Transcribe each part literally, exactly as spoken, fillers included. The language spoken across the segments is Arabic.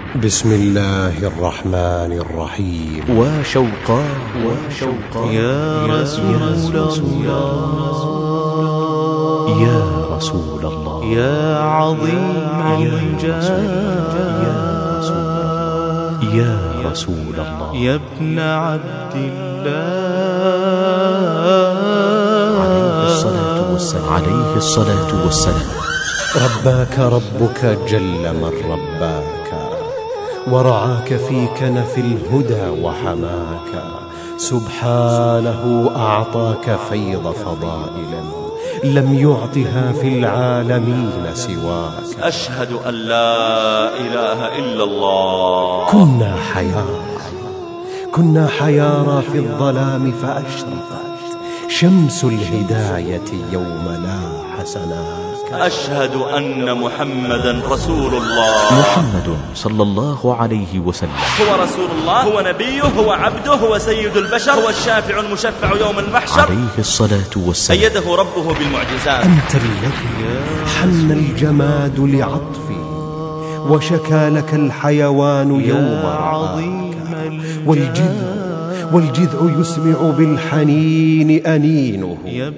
بسم الله الرحمن الرحيم. وشوقا وشوقا يا رسول الله، يا رسول الله، يا عظيم الجاه، يا رسول الله، يا ابن عبد الله، عليه الصلاة والسلام، عليه الصلاة والسلام. رباك ربك جل من رباك، ورعاك في كنف الهدى وحماك، سبحانه أعطاك فيض فضائل لم يعطها في العالمين سواك. أشهد أن لا إله إلا الله. كنا حيارى كنا حيارى في الظلام، فأشرقت شمس الهداية يوم لاح سناك. أشهد أن محمدا رسول الله. محمد صلى الله عليه وسلم هو رسول الله، هو نبيه، هو عبده، هو سيد البشر، هو الشافع المشفع يوم المحشر، عليه الصلاة والسلام. أيده ربه بالمعجزات. أنت الذي حن الجماد لعطفي، وشكى لك الحيوان يوم رعاك، والجذع والجذع يسمع بالحنين أنينه،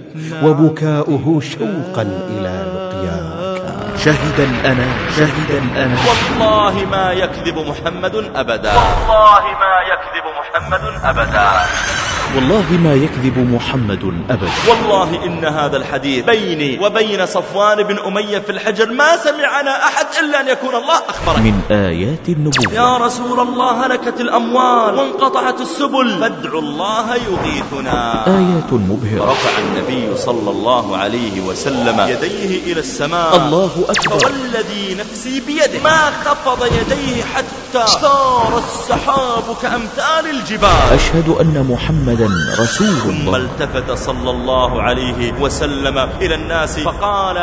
وبكاؤه شوقا إلى لقياك. شهد الأنام، شهد الأنام، والله ما يكذب محمد أبدا، والله ما يكذب محمد أبدا، والله ما يكذب محمد أبدا. والله إن هذا الحديث بيني وبين صفوان بن أمية في الحجر ما سمعنا أحد إلا أن يكون الله أخبره. من آيات النبوة. يا رسول الله، هلكت الأموال وانقطعت السبل، فادعوا الله يغيثنا. آيات مبهرة. رفع النبي صلى الله عليه وسلم يديه إلى السماء، الله أكبر، فوالذي نفسي بيده ما خفض يديه حتى صار السحاب كأمثال الجبال. أشهد أن محمدا رسول الله. ثم التفت صلى الله عليه وسلم إلى الناس فقال: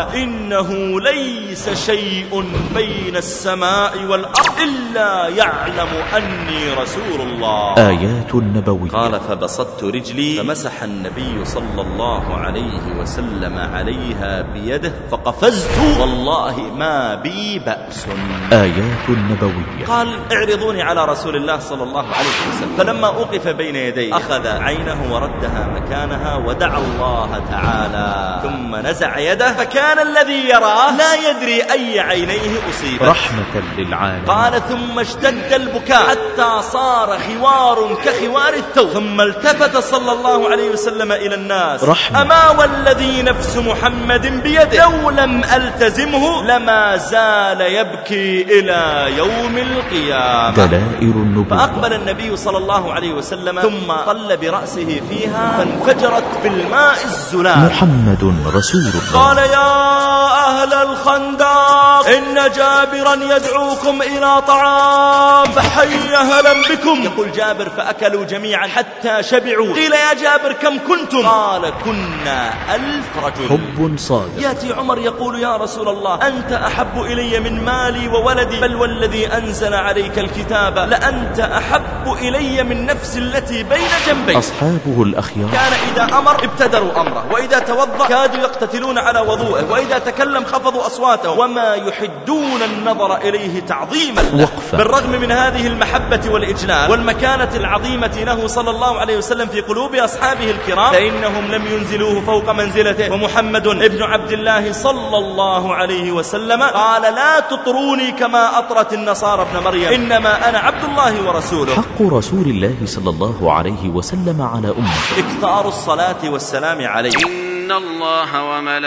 إنه ليس شيء بين السماء والأرض إلا يعلم أني رسول الله. آيات نبوية. قال: فبسطت رجلي فمسح النبي صلى الله عليه وسلم عليها بيده فقفزت، والله ما بي بأس. آيات نبوية. قال: اعرضوني على رسول الله صلى الله عليه وسلم، فلما أوقف بين يديه أخذ عينه وردها مكانها ودعا الله تعالى، ثم نزع يده فكان الذي يراه لا يدري أي عينيه أصيبت، رحمة للعالمين. قال: ثم اشتد البكاء حتى صار خوار كخوار الثوب، ثم التفت صلى الله عليه وسلم إلى الناس: رحمة. أما والذي نفس محمد بيده لو لم ألتزمه لما زال يبكي إلى يوم القيامة. دلائل النبوة. فأقبل النبي صلى الله عليه وسلم ثم طل برأسه فيها فانفجرت بالماء الزلال. محمد رسول الله. قال: يا أهل الخندق، إن جابرا يدعوكم إلى طعام فحي أهلا بكم. يقول جابر: فأكلوا جميعا حتى شبعوا. قيل: يا جابر كم كنتم؟ قال: كنا ألف رجل. حب صادق. يأتي عمر يقول: يا رسول الله، أنت أحب إلي من مالي وولدي، بل والذي أنزل عليك الكتاب لأنت أحب إلي من نفسي التي بين جنبي. أصحابه الأخيار. كان إذا أمر ابتدروا أمره، وإذا توضأ كادوا يقتتلون على وضوءه، وإذا تكلم خفضوا أصواتهم، وما يحدون النظر إليه تعظيما له. وقفة. بالرغم من هذه المحبة والإجلال والمكانة العظيمة له صلى الله عليه وسلم في قلوب أصحابه الكرام، فإنهم لم ينزلوه فوق منزلته. ومحمد ابن عبد الله صلى الله عليه وسلم قال: لا تطروني كما أطرت النصارى ابن مريم، إنما أنا عبد الله ورسوله. حق رسول الله صلى الله عليه وسلم على أمته إكثار الصلاة والسلام عليه. إن الله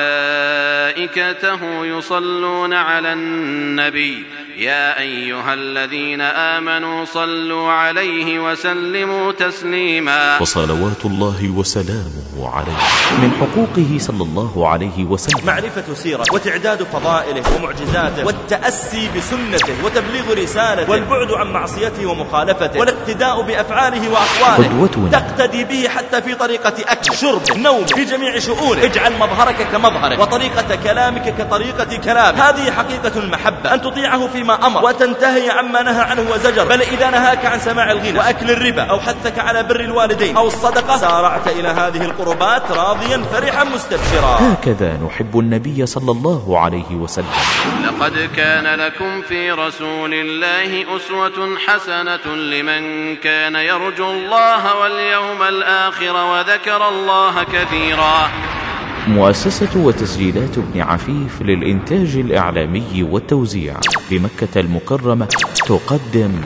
وملائكته يصلون على النبي، يا أيها الذين آمنوا صلوا عليه وسلموا تسليما. وصلوات الله وسلامه عليه. من حقوقه صلى الله عليه وسلم معرفة سيرة وتعداد فضائله ومعجزاته، والتأسي بسنته وتبليغ رسالته، والبعد عن معصيته ومخالفته، والاقتداء بأفعاله وأقواله. قدوتنا. تقتدي به حتى في طريقة أكل، شرب، نوم، في جميع شؤونك. اجعل مظهرك كمظهرك، وطريقة كلامك كطريقة كلام. هذه حقيقة المحبة، أن تطيعه فيما أمر وتنتهي عما نهى عنه وزجر. بل إذا نهاك عن سماع الغنى وأكل الربا أو حثك على بر الوالدين أو الصدقة، سارعت إلى هذه القربات راضيا فرحا مستبشرا. هكذا نحب النبي صلى الله عليه وسلم. لقد كان لكم في رسول الله أسوة حسنة لمن كان يرجو الله واليوم الآخر وذكر الله كثيرا. مؤسسة وتسجيلات ابن عفيف للإنتاج الإعلامي والتوزيع بمكة المكرمة تقدم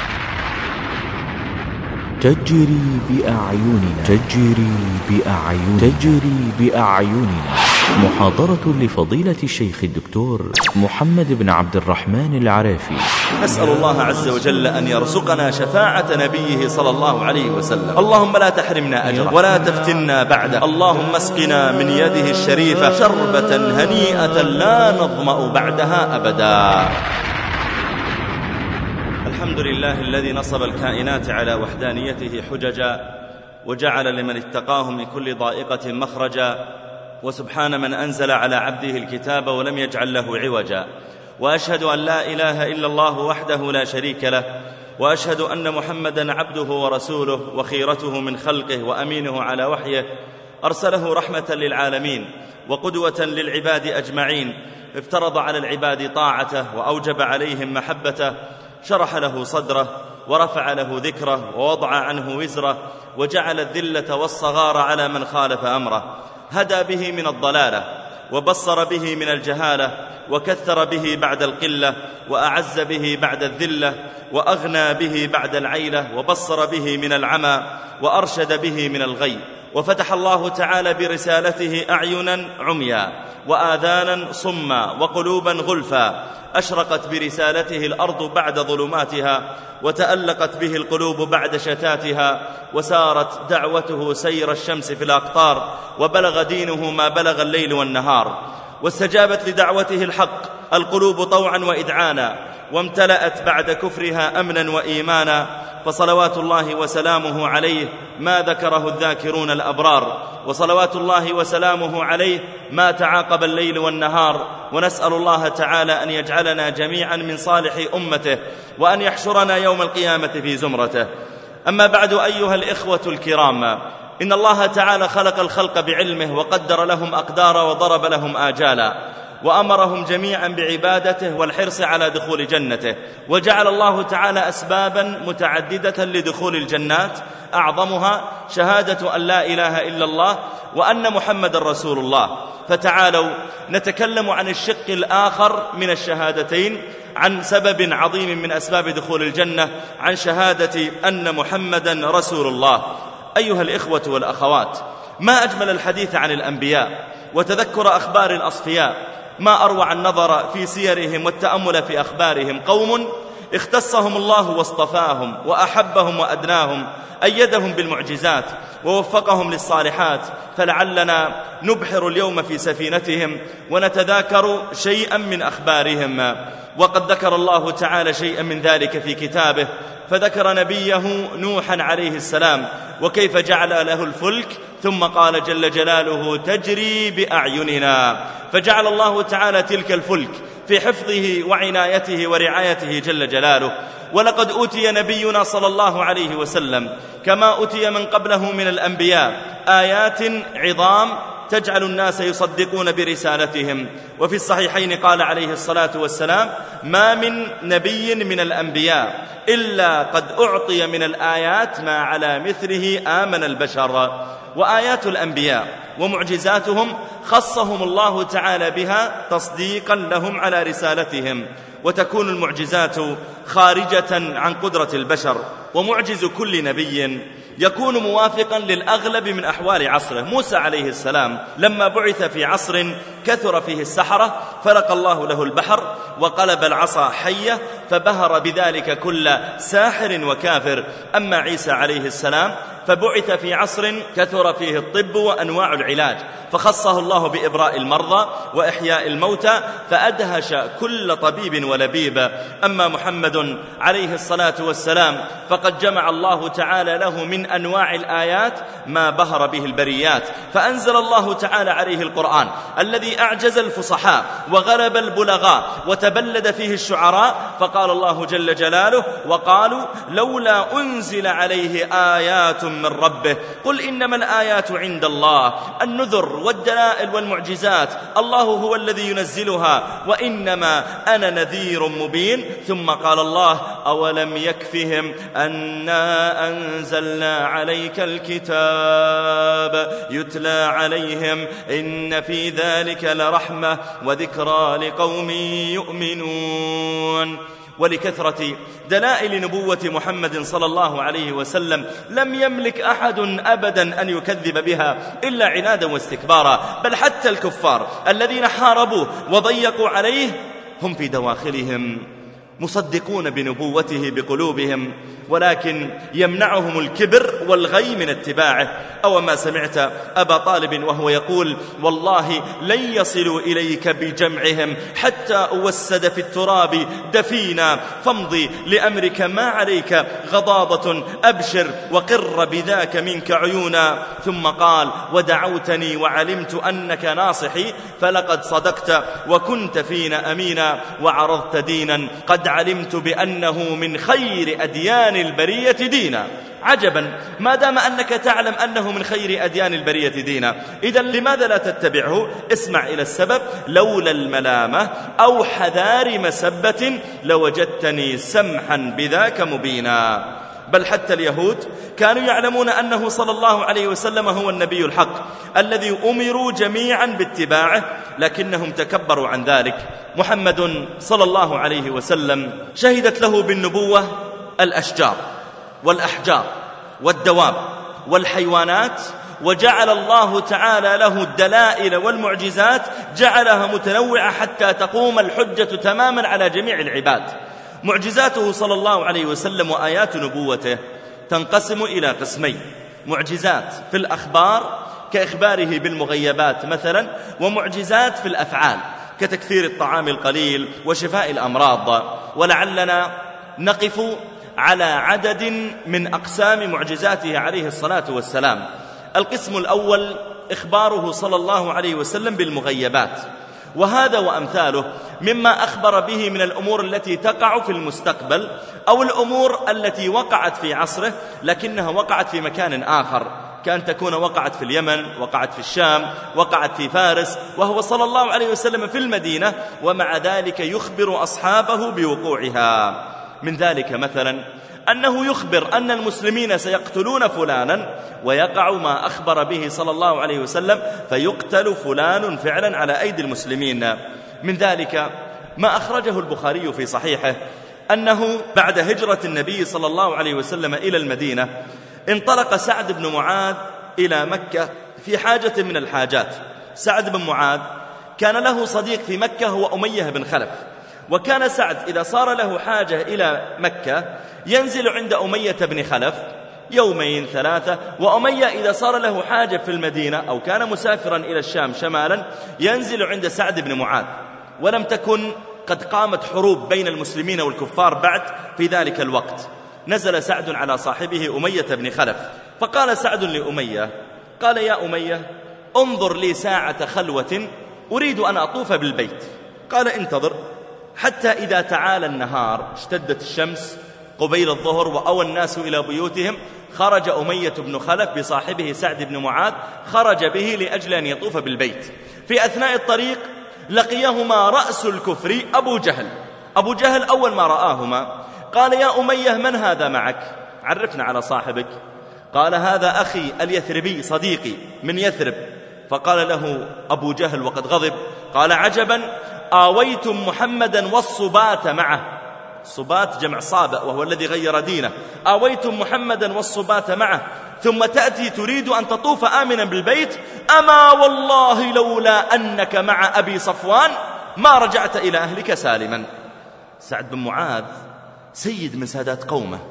تجري بأعيننا تجري بأعيننا تجري بأعيننا محاضرة لفضيلة الشيخ الدكتور محمد بن عبد الرحمن العرافي. نسأل الله عز وجل أن يرزقنا شفاعة نبيه صلى الله عليه وسلم. اللهم لا تحرمنا أجره ولا تفتنا بعده. اللهم اسقنا من يده الشريفة شربة هنيئة لا نظمأ بعدها أبدا. الحمد لله الذي نصب الكائنات على وحدانيته حججا وجعل لمن اتقاه من كل ضائقة مخرجا، وسبحان من أنزل على عبده الكتاب ولم يجعل له عوجا، وأشهد أن لا إله إلا الله وحده لا شريك له، وأشهد أن محمدا عبده ورسوله وخيرته من خلقه وأمينه على وحيه، أرسله رحمة للعالمين وقدوة للعباد أجمعين، افترض على العباد طاعته وأوجب عليهم محبته، شرح له صدره ورفع له ذكره ووضع عنه وزره، وجعل الذلة والصغار على من خالف أمره، هدى به من الضلالة وبصر به من الجهالة، وكثر به بعد القلة وأعز به بعد الذلة، وأغنى به بعد العيلة، وبصر به من العمى وأرشد به من الغي. وفتح الله تعالى برسالته أعينا عميا وآذانا صما وقلوبا غلفا، أشرقت برسالته الأرض بعد ظلماتها، وتألقت به القلوب بعد شتاتها، وسارت دعوته سير الشمس في الأقطار، وبلغ دينه ما بلغ الليل والنهار، واستجابت لدعوته الحق القلوب طوعا وإذعانا، وامتلأت بعد كفرها أمنا وإيمانا، فصلوات الله وسلامه عليه ما ذكره الذاكرون الأبرار، وصلوات الله وسلامه عليه ما تعاقب الليل والنهار. ونسأل الله تعالى أن يجعلنا جميعا من صالح أمته، وأن يحشرنا يوم القيامة في زمرته. أما بعد أيها الإخوة الكرام، إن الله تعالى خلق الخلق بعلمه وقدر لهم أقدارا وضرب لهم آجالا، وأمرهم جميعا بعبادته والحرص على دخول جنته، وجعل الله تعالى أسبابا متعددة لدخول الجنات، أعظمها شهادة أن لا إله إلا الله وأن محمد رسول الله. فتعالوا نتكلم عن الشق الآخر من الشهادتين، عن سبب عظيم من أسباب دخول الجنة، عن شهادة أن محمدا رسول الله. أيها الإخوة والأخوات، ما أجمل الحديث عن الأنبياء وتذكر أخبار الأصفياء، ما أروع النظر في سيرهم والتأمل في أخبارهم. قوم اختصهم الله واصطفاهم وأحبهم وأدناهم، أيدهم بالمعجزات ووفقهم للصالحات، فلعلنا نبحر اليوم في سفينتهم ونتذاكر شيئا من أخبارهم. وقد ذكر الله تعالى شيئا من ذلك في كتابه، فذكر نبيه نوحا عليه السلام وكيف جعل له الفلك، ثم قال جل جلاله تجري بأعيننا، فجعل الله تعالى تلك الفلك في حفظه وعنايته ورعايته جل جلاله. ولقد أوتي نبينا صلى الله عليه وسلم كما أوتي من قبله من الأنبياء آيات عظام تجعل الناس يصدقون برسالتهم. وفي الصحيحين قال عليه الصلاة والسلام ما من نبي من الأنبياء إلا قد أعطي من الآيات ما على مثله آمن البشر. وآيات الأنبياء ومعجزاتهم خصهم الله تعالى بها تصديقا لهم على رسالتهم، وتكون المعجزات خارجة عن قدرة البشر. ومعجز كل نبي يكون موافقا للأغلب من أحوال عصره. موسى عليه السلام لما بعث في عصر كثر فيه السحرة فلقى الله له البحر وقلب العصا حية فبهر بذلك كل ساحر وكافر. أما عيسى عليه السلام فبعث في عصر كثر فيه الطب وأنواع العلاج، فخصه الله بإبراء المرضى وإحياء الموتى فأدهش كل طبيب ولبيب. أما محمد عليه الصلاة والسلام فقد جمع الله تعالى له من أنواع الآيات ما بهر به البريات، فأنزل الله تعالى عليه القرآن الذي أعجز الفصحاء وغلب البلغاء وتبلد فيه الشعراء، فقال قال الله جل جلاله: وقالوا لولا أنزل عليه آيات من ربه قل إنما الآيات عند الله. النذر والدلائل والمعجزات الله هو الذي ينزلها، وإنما أنا نذير مبين. ثم قال الله: أولم يكفهم أنا أنزلنا عليك الكتاب يتلى عليهم إن في ذلك لرحمة وذكرى لقوم يؤمنون. ولكثرة دلائل نبوة محمد صلى الله عليه وسلم لم يملك أحد أبدا أن يكذب بها إلا عنادا واستكبارا، بل حتى الكفار الذين حاربوه وضيقوا عليه هم في دواخلهم مصدقون بنبوته بقلوبهم، ولكن يمنعهم الكبر والغي من اتباعه. أو ما سمعت أبا طالب وهو يقول: والله لن يصلوا إليك بجمعهم حتى أوسد في التراب دفينا، فامضي لأمرك ما عليك غضاضة، أبشر وقر بذاك منك عيونا. ثم قال: ودعوتني وعلمت أنك ناصحي، فلقد صدقت وكنت فينا أمينا، وعرضت دينا قد علمت بأنه من خير أديان البرية دينا. عجبا، ما دام أنك تعلم أنه من خير أديان البرية دينا، إذن لماذا لا تتبعه؟ اسمع إلى السبب: لولا الملامة أو حذار مسبة لوجدتني سمحا بذاك مبينا. بل حتى اليهود كانوا يعلمون أنه صلى الله عليه وسلم هو النبي الحق الذي أمروا جميعا باتباعه، لكنهم تكبروا عن ذلك. محمد صلى الله عليه وسلم شهدت له بالنبوة الأشجار والأحجار والدواب والحيوانات، وجعل الله تعالى له الدلائل والمعجزات جعلها متنوعة حتى تقوم الحجة تماما على جميع العباد. معجزاته صلى الله عليه وسلم وآيات نبوته تنقسم إلى قسمين: معجزات في الأخبار كإخباره بالمغيبات مثلا، ومعجزات في الأفعال كتكثير الطعام القليل وشفاء الأمراض. ولعلنا نقف على عدد من أقسام معجزاته عليه الصلاة والسلام. القسم الأول إخباره صلى الله عليه وسلم بالمغيبات، وهذا وأمثاله مما أخبر به من الأمور التي تقع في المستقبل أو الأمور التي وقعت في عصره لكنها وقعت في مكان آخر، كان تكون وقعت في اليمن، وقعت في الشام، وقعت في فارس، وهو صلى الله عليه وسلم في المدينة، ومع ذلك يخبر أصحابه بوقوعها. من ذلك مثلا أنه يخبر أن المسلمين سيقتلون فلانا، ويقع ما أخبر به صلى الله عليه وسلم فيقتل فلان فعلا على أيدي المسلمين. من ذلك ما أخرجه البخاري في صحيحه أنه بعد هجرة النبي صلى الله عليه وسلم إلى المدينة انطلق سعد بن معاذ إلى مكة في حاجة من الحاجات. سعد بن معاذ كان له صديق في مكة هو أمية بن خلف، وكان سعد إذا صار له حاجة إلى مكة ينزل عند أمية بن خلف يومين ثلاثة، وأمية إذا صار له حاجة في المدينة أو كان مسافرا إلى الشام شمالا ينزل عند سعد بن معاذ. ولم تكن قد قامت حروب بين المسلمين والكفار بعد في ذلك الوقت. نزل سعد على صاحبه أمية بن خلف، فقال سعد لأمية، قال: يا أمية، انظر لي ساعة خلوة أريد أن أطوف بالبيت. قال: انتظر. حتى إذا تعالى النهار اشتدت الشمس قبيل الظهر وأوى الناس إلى بيوتهم، خرج أمية بن خلف بصاحبه سعد بن معاذ، خرج به لأجل أن يطوف بالبيت. في أثناء الطريق لقيهما رأس الكفر أبو جهل. أبو جهل أول ما رآهما قال: يا أمية، من هذا معك؟ عرفنا على صاحبك. قال: هذا أخي اليثربي صديقي من يثرب. فقال له أبو جهل وقد غضب، قال: عجبا، آويتم محمدا والصبات معه. الصبات جمع صابئ وهو الذي غير دينه. آويتم محمدا والصبات معه ثم تأتي تريد أن تطوف آمنا بالبيت؟ أما والله لولا أنك مع أبي صفوان ما رجعت إلى أهلك سالما. سعد بن معاذ سيد من سادات قومه،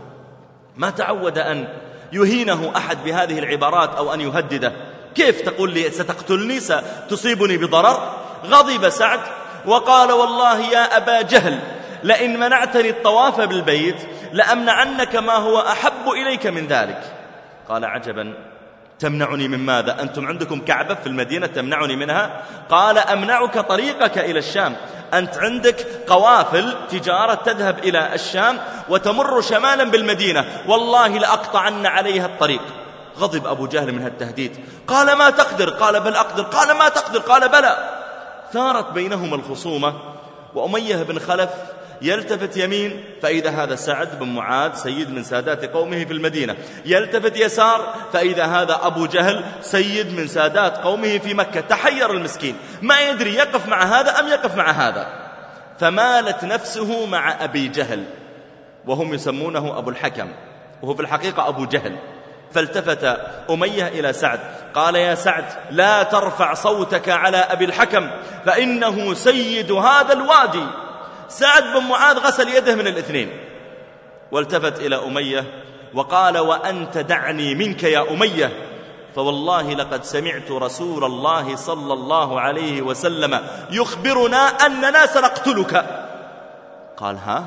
ما تعود أن يهينه أحد بهذه العبارات أو أن يهدده. كيف تقول لي ستقتلني، ستصيبني بضرر؟ غضب سعد وقال: والله يا أبا جهل، لئن منعتني الطواف بالبيت لأمنعنك ما هو أحب إليك من ذلك. قال: عجبا، تمنعني من ماذا؟ أنتم عندكم كعبة في المدينة تمنعني منها؟ قال أمنعك طريقك إلى الشام. أنت عندك قوافل تجارة تذهب إلى الشام وتمر شمالا بالمدينة، والله لأقطعن عليها الطريق. غضب أبو جهل من هالتهديد، قال ما تقدر، قال بل أقدر، قال ما تقدر، قال بلى. ثارت بينهما الخصومة، وأمية بن خلف يلتفت يمين فإذا هذا سعد بن معاذ سيد من سادات قومه في المدينة، يلتفت يسار فإذا هذا أبو جهل سيد من سادات قومه في مكة. تحير المسكين، ما يدري يقف مع هذا أم يقف مع هذا، فمالت نفسه مع أبي جهل، وهم يسمونه أبو الحكم، وهو في الحقيقة أبو جهل. فالتفت أمية إلى سعد قال يا سعد لا ترفع صوتك على أبي الحكم فإنه سيد هذا الوادي. سعد بن معاذ غسل يده من الاثنين، والتفت إلى أمية وقال وأنت دعني منك يا أمية، فوالله لقد سمعت رسول الله صلى الله عليه وسلم يخبرنا أننا سنقتلك. قال ها؟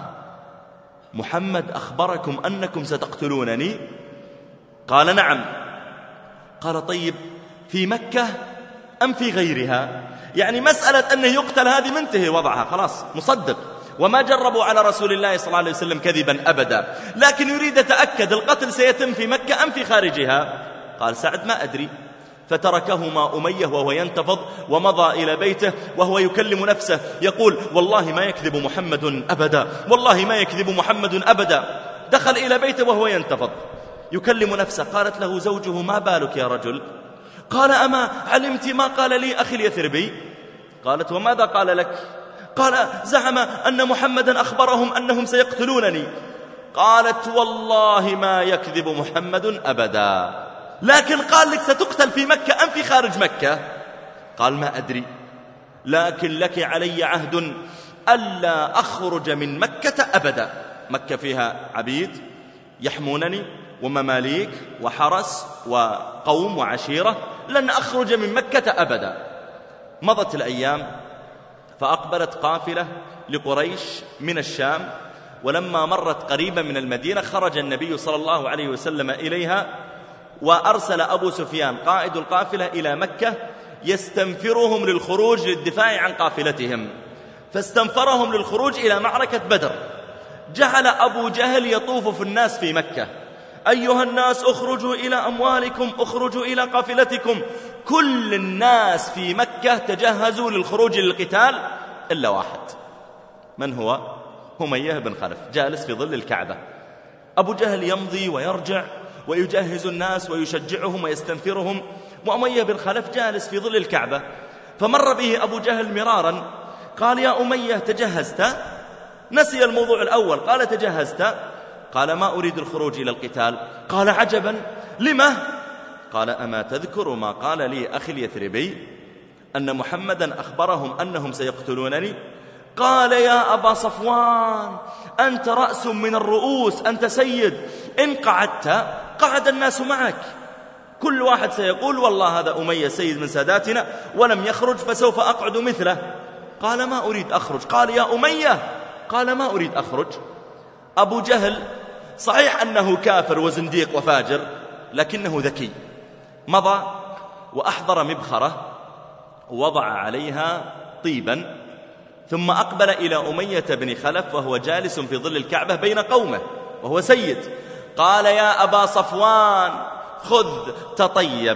محمد أخبركم أنكم ستقتلونني؟ قال نعم. قال طيب في مكة أم في غيرها؟ يعني مسألة أنه يقتل هذه منتهي وضعها، خلاص مصدق، وما جربوا على رسول الله صلى الله عليه وسلم كذبا أبدا، لكن يريد أتأكد القتل سيتم في مكة أم في خارجها؟ قال سعد ما أدري. فتركهما أمية وهو ينتفض ومضى إلى بيته وهو يكلم نفسه يقول والله ما يكذب محمد أبدا، والله ما يكذب محمد أبدا. دخل إلى بيته وهو ينتفض يكلم نفسه. قالت له زوجه ما بالك يا رجل؟ قال أما علمت ما قال لي أخي اليثربي؟ قالت وماذا قال لك؟ قال زعم أن محمدا أخبرهم أنهم سيقتلونني. قالت والله ما يكذب محمد أبدا، لكن قال لك ستقتل في مكة أم في خارج مكة؟ قال ما أدري، لكن لك علي عهد ألا أخرج من مكة أبدا. مكة فيها عبيد يحمونني ومماليك وحرس وقوم وعشيرة، لن أخرج من مكة أبدا. مضت الأيام فأقبلت قافلة لقريش من الشام، ولما مرت قريبا من المدينة خرج النبي صلى الله عليه وسلم إليها، وأرسل أبو سفيان قائد القافلة إلى مكة يستنفرهم للخروج للدفاع عن قافلتهم، فاستنفرهم للخروج إلى معركة بدر. جعل أبو جهل يطوف في الناس في مكة، أيها الناس اخرجوا إلى أموالكم، اخرجوا إلى قافلتكم. كل الناس في مكة تجهزوا للخروج للقتال إلا واحد. من هو؟ أمية بن خلف، جالس في ظل الكعبة. أبو جهل يمضي ويرجع ويجهز الناس ويشجعهم ويستنفرهم، وأمية بن خلف جالس في ظل الكعبة. فمر به أبو جهل مرارا قال يا أمية تجهزت؟ نسي الموضوع الأول، قال تجهزت؟ قال ما أريد الخروج إلى القتال. قال عجبا لما؟ قال أما تذكر ما قال لي أخي اليثربي أن محمدا أخبرهم أنهم سيقتلونني؟ قال يا أبا صفوان أنت رأس من الرؤوس، أنت سيد، إن قعدت قعد الناس معك، كل واحد سيقول والله هذا أمية سيد من ساداتنا ولم يخرج فسوف أقعد مثله. قال ما أريد أخرج. قال يا أمية، قال ما أريد أخرج. أبو جهل صحيح أنه كافر وزنديق وفاجر، لكنه ذكي. مضى وأحضر مبخرة ووضع عليها طيبا، ثم أقبل إلى أمية بن خلف وهو جالس في ظل الكعبة بين قومه وهو سيد. قال يا أبا صفوان خذ تطيب،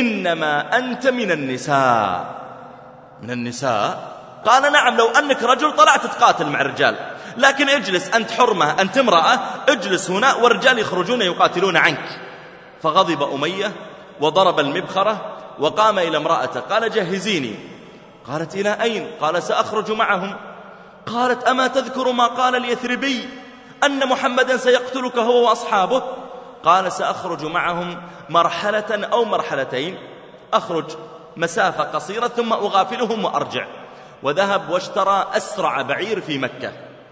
إنما أنت من النساء. من النساء؟ قال نعم، لو أنك رجل طلعت تقاتل مع الرجال، لكن اجلس أنت حرمة، أنت امرأة، اجلس هنا والرجال يخرجون يقاتلون عنك. فغضب أمية وضرب المبخرة وقام إلى امرأته قال جهزيني. قالت إلى أين؟ قال سأخرج معهم. قالت أما تذكر ما قال اليثربي أن محمدا سيقتلك هو وأصحابه؟ قال سأخرج معهم مرحلة أو مرحلتين، أخرج مسافة قصيرة ثم أغافلهم وأرجع. وذهب واشترى أسرع بعير في مكة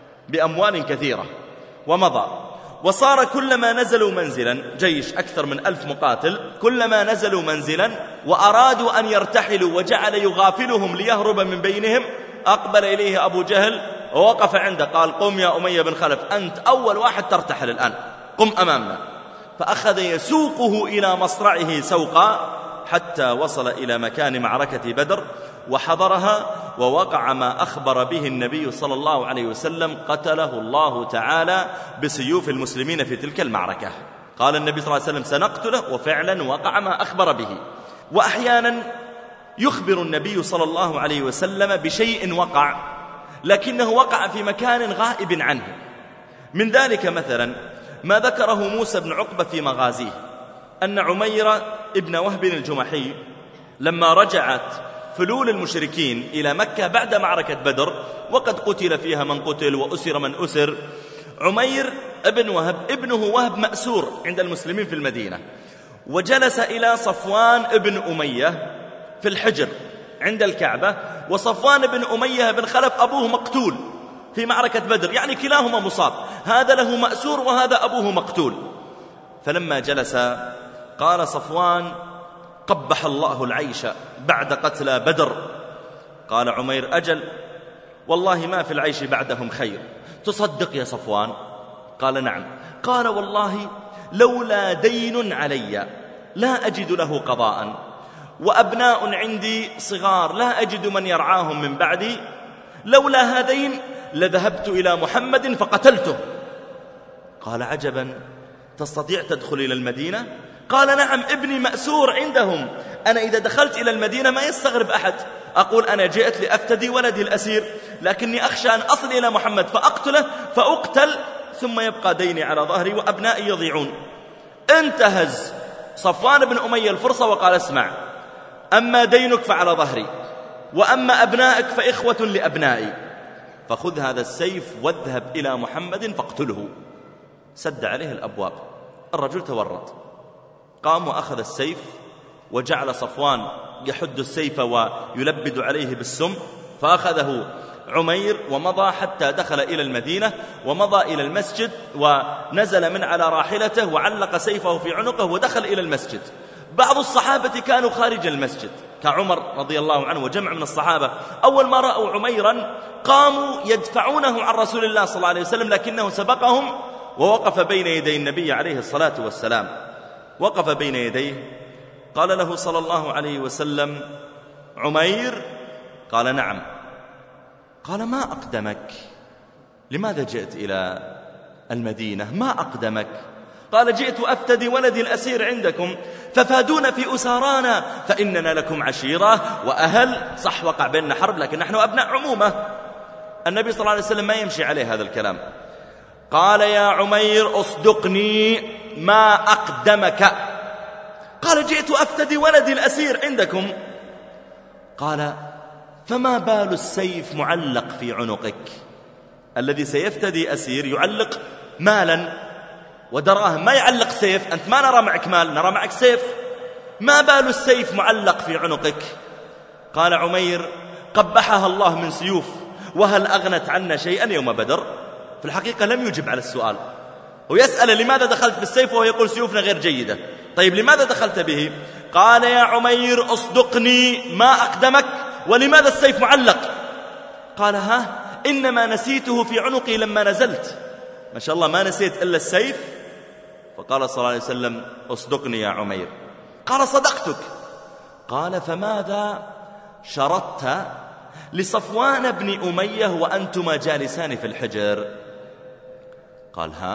بأموال كثيرة ومضى. وصار كلما نزلوا منزلا، جيش أكثر من ألف مقاتل، كلما نزلوا منزلا وأرادوا أن يرتحلوا وجعل يغافلهم ليهرب من بينهم، أقبل إليه أبو جهل ووقف عنده قال قم يا أمية بن خلف، أنت أول واحد ترتحل الآن، قم أمامنا. فأخذ يسوقه إلى مصرعه سوقا حتى وصل إلى مكان معركة بدر وحضرها، ووقع ما أخبر به النبي صلى الله عليه وسلم قتله الله تعالى بسيوف المسلمين في تلك المعركة. قال النبي صلى الله عليه وسلم سنقتله، وفعلا وقع ما أخبر به. وأحيانا يخبر النبي صلى الله عليه وسلم بشيء وقع لكنه وقع في مكان غائب عنه. من ذلك مثلا ما ذكره موسى بن عقبة في مغازيه أن عمير ابن وهب الجمحي لما رجعت فلول المشركين إلى مكة بعد معركة بدر وقد قتل فيها من قتل وأسر من أسر، عمير ابن وهب ابنه وهب مأسور عند المسلمين في المدينة، وجلس إلى صفوان ابن أمية في الحجر عند الكعبة، وصفوان بن أمية بن خلف أبوه مقتول في معركة بدر، يعني كلاهما مصاب، هذا له مأسور وهذا أبوه مقتول. فلما جلس قال صفوان قبح الله العيش بعد قتلى بدر. قال عمير أجل والله ما في العيش بعدهم خير، تصدق يا صفوان؟ قال نعم. قال والله لولا دين علي لا أجد له قضاء، وأبناء عندي صغار لا أجد من يرعاهم من بعدي، لولا هذين لذهبت إلى محمد فقتلته. قال عجبا، تستطيع تدخل إلى المدينة؟ قال نعم، ابني مأسور عندهم، أنا إذا دخلت إلى المدينة ما يستغرب أحد، أقول أنا جئت لأفتدي ولدي الأسير، لكني أخشى أن أصل إلى محمد فأقتله فأقتل ثم يبقى ديني على ظهري وأبنائي يضيعون. انتهز صفوان بن أمية الفرصة وقال اسمع، أما دينك فعلى ظهري، وأما أبنائك فإخوة لأبنائي، فخذ هذا السيف واذهب إلى محمد فاقتله. سد عليه الأبواب، الرجل تورط، قام وأخذ السيف وجعل صفوان يحد السيف ويلبد عليه بالسم، فأخذه عمير ومضى حتى دخل إلى المدينة ومضى إلى المسجد ونزل من على راحلته وعلق سيفه في عنقه ودخل إلى المسجد. بعض الصحابة كانوا خارج المسجد كعمر رضي الله عنه وجمع من الصحابة، أول ما رأوا عميرا قاموا يدفعونه عن رسول الله صلى الله عليه وسلم، لكنه سبقهم ووقف بين يدي النبي عليه الصلاة والسلام. وقف بين يديه، قال له صلى الله عليه وسلم عمير؟ قال نعم. قال ما أقدمك؟ لماذا جئت إلى المدينة؟ ما أقدمك؟ قال جئت أفتدي ولدي الأسير عندكم ففادونا في أسارانا، فإننا لكم عشيرة وأهل، صح وقع بيننا حرب لكن نحن أبناء عمومة. النبي صلى الله عليه وسلم ما يمشي عليه هذا الكلام. قال يا عمير أصدقني، ما أقدمك؟ قال جئت أفتدي ولدي الأسير عندكم. قال فما بال السيف معلق في عنقك؟ الذي سيفتدي أسير يعلق مالا ودراهم، ما يعلق سيف، أنت ما نرى معك مال، نرى معك سيف، ما بال السيف معلق في عنقك؟ قال عمير قبحها الله من سيوف، وهل أغنت عنا شيئا يوم بدر؟ في الحقيقة لم يجب على السؤال، ويسأل لماذا دخلت بالسيف وهو يقول سيوفنا غير جيدة، طيب لماذا دخلت به؟ قال يا عمير أصدقني، ما أقدمك؟ ولماذا السيف معلق؟ قال ها إنما نسيته في عنقي لما نزلت، ما شاء الله ما نسيت إلا السيف. فقال صلى الله عليه وسلم أصدقني يا عمير. قال صدقتك. قال فماذا شرطت لصفوان بن أمية وأنتما جالسان في الحجر؟ قال ها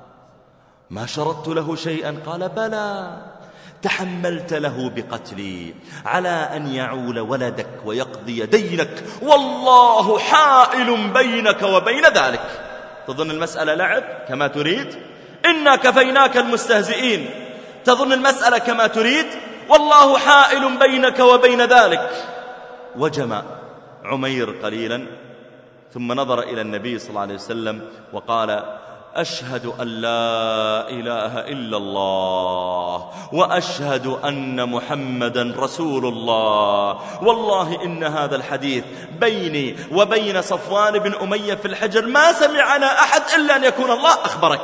ما شرطت له شيئا. قال بلى، تحملت له بقتلي على أن يعول ولدك ويقضي دينك، والله حائل بينك وبين ذلك. تظن المسألة لعب كما تريد؟ إنا كفيناك المستهزئين. تظن المسألة كما تريد؟ والله حائل بينك وبين ذلك. وجمع عمير قليلا ثم نظر إلى النبي صلى الله عليه وسلم وقال أشهد أن لا إله إلا الله وأشهد أن محمدا رسول الله، والله إن هذا الحديث بيني وبين صفوان بن أمية في الحجر ما سمعنا أحد إلا أن يكون الله أخبرك،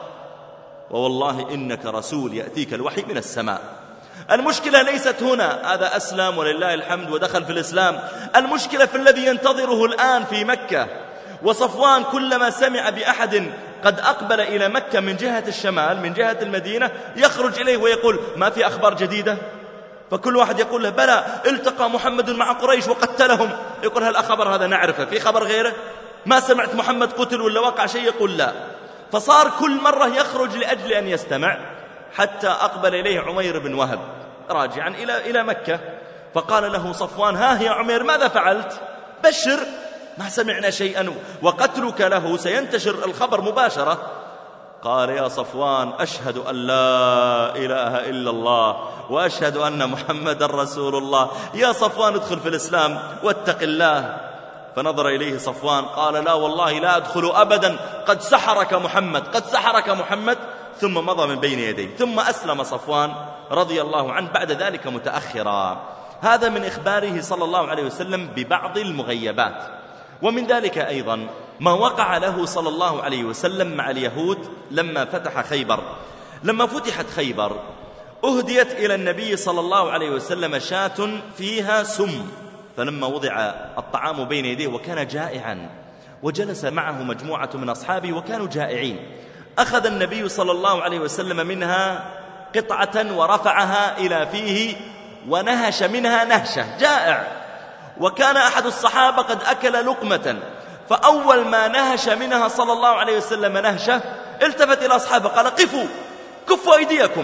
ووالله إنك رسول يأتيك الوحي من السماء. المشكلة ليست هنا، هذا أسلم ولله الحمد ودخل في الإسلام، المشكلة في الذي ينتظره الآن في مكة. وصفوان كلما سمع بأحد قد أقبل إلى مكة من جهة الشمال من جهة المدينة، يخرج إليه ويقول: ما في أخبار جديدة؟ فكل واحد يقول له: بلى، التقى محمد مع قريش وقتلهم. يقول: هل الخبر هذا نعرفه؟ في خبر غيره؟ ما سمعت محمد قتل ولا وقع شيء؟ يقول: لا. فصار كل مرة يخرج لأجل أن يستمع، حتى أقبل إليه عمير بن وهب راجعا إلى إلى مكة، فقال له صفوان: ها يا عمير، ماذا فعلت؟ بشر، ما سمعنا شيئا، وقتلك له سينتشر الخبر مباشرة. قال: يا صفوان، أشهد أن لا إله إلا الله وأشهد أن محمد رسول الله. يا صفوان، ادخل في الإسلام واتق الله. فنظر إليه صفوان قال: لا والله لا أدخل أبدا، قد سحرك محمد، قد سحرك محمد. ثم مضى من بين يديه، ثم أسلم صفوان رضي الله عنه بعد ذلك متأخرا. هذا من إخباره صلى الله عليه وسلم ببعض المغيبات. ومن ذلك أيضا ما وقع له صلى الله عليه وسلم مع اليهود لما فتح خيبر. لما فتحت خيبر أهديت إلى النبي صلى الله عليه وسلم شاة فيها سم، فلما وضع الطعام بين يديه وكان جائعا وجلس معه مجموعة من أصحابه وكانوا جائعين، أخذ النبي صلى الله عليه وسلم منها قطعة ورفعها إلى فيه ونهش منها نهشة، جائع. وكان أحد الصحابة قد أكل لقمة، فأول ما نهش منها صلى الله عليه وسلم نهشة التفت إلى أصحابه قال: قفوا، كفوا أيديكم.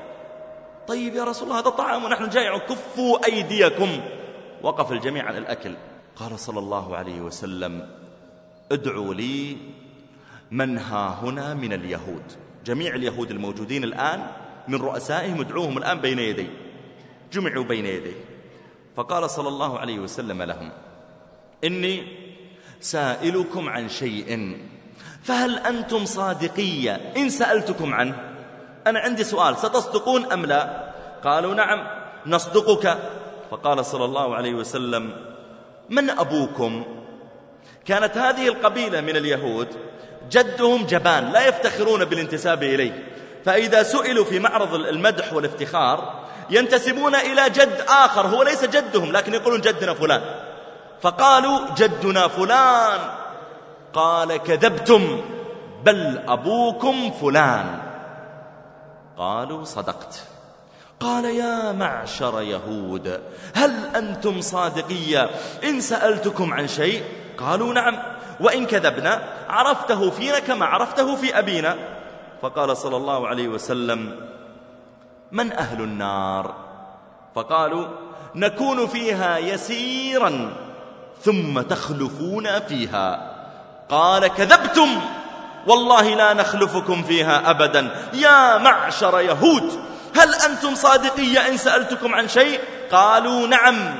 طيب يا رسول الله، هذا طعام ونحن جائع، كفوا أيديكم. وقف الجميع عن الأكل. قال صلى الله عليه وسلم: ادعوا لي من ها هنا من اليهود، جميع اليهود الموجودين الآن من رؤسائهم ادعوهم الآن بين يدي. جمعوا بين يديه، فقال صلى الله عليه وسلم لهم: إني سائلكم عن شيء، فهل أنتم صادقية إن سألتكم عنه؟ أنا عندي سؤال، ستصدقون أم لا؟ قالوا: نعم نصدقك. فقال صلى الله عليه وسلم: من أبوكم؟ كانت هذه القبيلة من اليهود جدهم جبان، لا يفتخرون بالانتساب إليه، فإذا سئلوا في معرض المدح والافتخار ينتسبون إلى جد آخر هو ليس جدهم، لكن يقولون جدنا فلان. فقالوا: جدنا فلان. قال: كذبتم، بل أبوكم فلان. قالوا: صدقت. قال: يا معشر يهود، هل أنتم صادقية إن سألتكم عن شيء؟ قالوا: نعم، وإن كذبنا عرفته فينا كما عرفته في أبينا. فقال صلى الله عليه وسلم: من أهل النار؟ فقالوا: نكون فيها يسيرا ثم تخلفون فيها. قال: كذبتم، والله لا نخلفكم فيها أبدا. يا معشر يهود، هل أنتم صادقية إن سألتكم عن شيء؟ قالوا: نعم.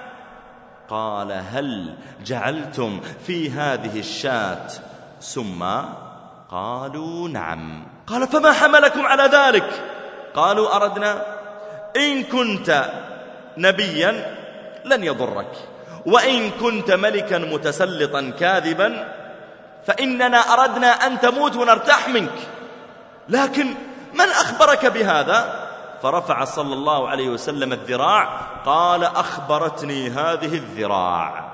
قال: هل جعلتم في هذه الشاة سما؟ قالوا: نعم. قال: فما حملكم على ذلك؟ قالوا: أردنا، إن كنت نبيا لن يضرك، وإن كنت ملكا متسلطا كاذبا فإننا أردنا أن تموت ونرتاح منك، لكن من أخبرك بهذا؟ فرفع صلى الله عليه وسلم الذراع قال: أخبرتني هذه الذراع.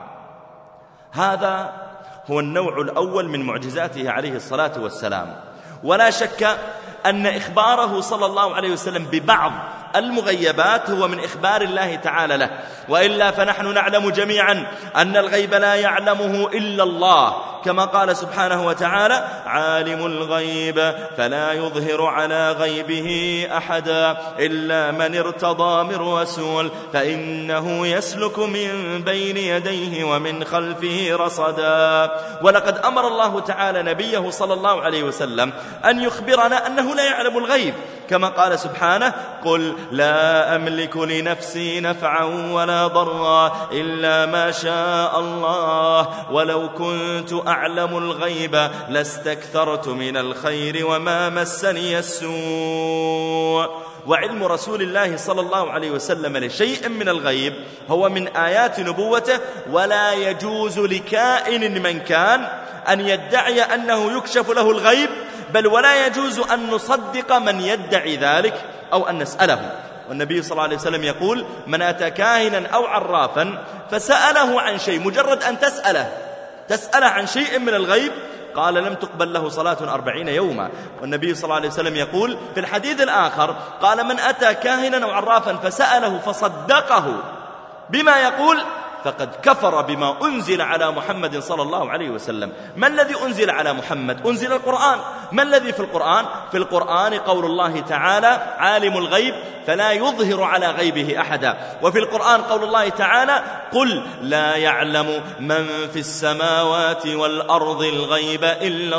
هذا هو النوع الأول من معجزاته عليه الصلاة والسلام. ولا شك أن إخباره صلى الله عليه وسلم ببعض المغيبات هو من إخبار الله تعالى له، وإلا فنحن نعلم جميعا أن الغيب لا يعلمه إلا الله، كما قال سبحانه وتعالى: عالم الغيب فلا يظهر على غيبه أحدا إلا من ارتضى من رسول فإنه يسلك من بين يديه ومن خلفه رصدا. ولقد أمر الله تعالى نبيه صلى الله عليه وسلم أن يخبرنا أنه لا يعلم الغيب، كما قال سبحانه: قل لا أملك لنفسي نفعا ولا ضرا إلا ما شاء الله ولو كنت أعلم الغيب لاستكثرت من الخير وما مسني السوء. وعلم رسول الله صلى الله عليه وسلم لشيء من الغيب هو من آيات نبوته، ولا يجوز لكائن من كان أن يدعي أنه يكشف له الغيب، بل ولا يجوز أن نصدق من يدعي ذلك أو أن نسأله. والنبي صلى الله عليه وسلم يقول: من أتى كاهنا أو عرافا فسأله عن شيء، مجرد أن تسأله تسأله عن شيء من الغيب قال لم تقبل له صلاة أربعين يوما. والنبي صلى الله عليه وسلم يقول في الحديث الآخر قال من أتى كاهنا أو عرافا فسأله فصدقه بما يقول فقد كفر بما أنزل على محمد صلى الله عليه وسلم. ما الذي أنزل على محمد؟ أنزل القرآن. ما الذي في القرآن؟ في القرآن قول الله تعالى عالم الغيب فلا يظهر على غيبه أحدا. وفي القرآن قول الله تعالى قل لا يعلم من في السماوات والأرض الغيب إلا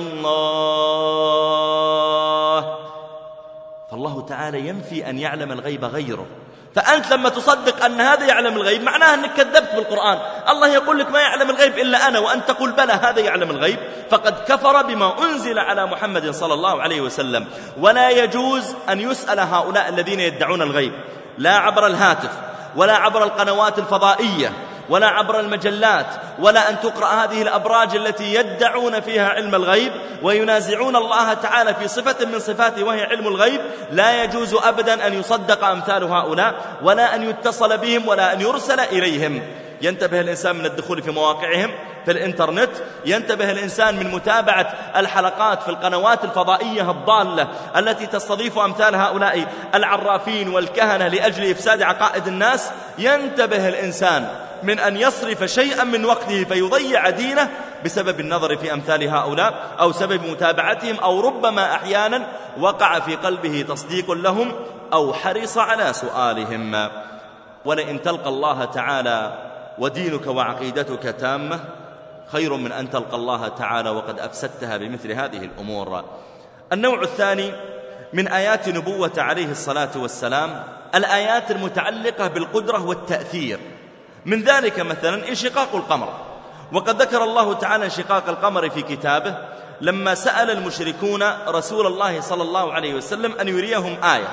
الله. فالله تعالى ينفي أن يعلم الغيب غيره. فأنت لما تصدق أن هذا يعلم الغيب معناه أنك كذبت بالقرآن. الله يقول لك ما يعلم الغيب إلا أنا، وأن تقول بلى هذا يعلم الغيب، فقد كفر بما أنزل على محمد صلى الله عليه وسلم. ولا يجوز أن يسأل هؤلاء الذين يدعون الغيب، لا عبر الهاتف ولا عبر القنوات الفضائية ولا عبر المجلات، ولا أن تقرأ هذه الأبراج التي يدعون فيها علم الغيب وينازعون الله تعالى في صفة من صفاته وهي علم الغيب. لا يجوز أبدا أن يصدق أمثال هؤلاء، ولا أن يتصل بهم، ولا أن يرسل إليهم. ينتبه الإنسان من الدخول في مواقعهم في الإنترنت، ينتبه الإنسان من متابعة الحلقات في القنوات الفضائية الضالة التي تستضيف أمثال هؤلاء العرافين والكهنة لأجل إفساد عقائد الناس. ينتبه الإنسان من أن يصرف شيئا من وقته فيضيع دينه بسبب النظر في أمثال هؤلاء أو سبب متابعتهم، أو ربما أحيانا وقع في قلبه تصديق لهم أو حرص على سؤالهم. ولئن تلقى الله تعالى ودينك وعقيدتك تامة خير من أن تلقى الله تعالى وقد أفسدتها بمثل هذه الأمور. النوع الثاني من آيات نبوة عليه الصلاة والسلام الآيات المتعلقة بالقدرة والتأثير. من ذلك مثلا انشقاق القمر، وقد ذكر الله تعالى انشقاق القمر في كتابه لما سأل المشركون رسول الله صلى الله عليه وسلم أن يريهم آية.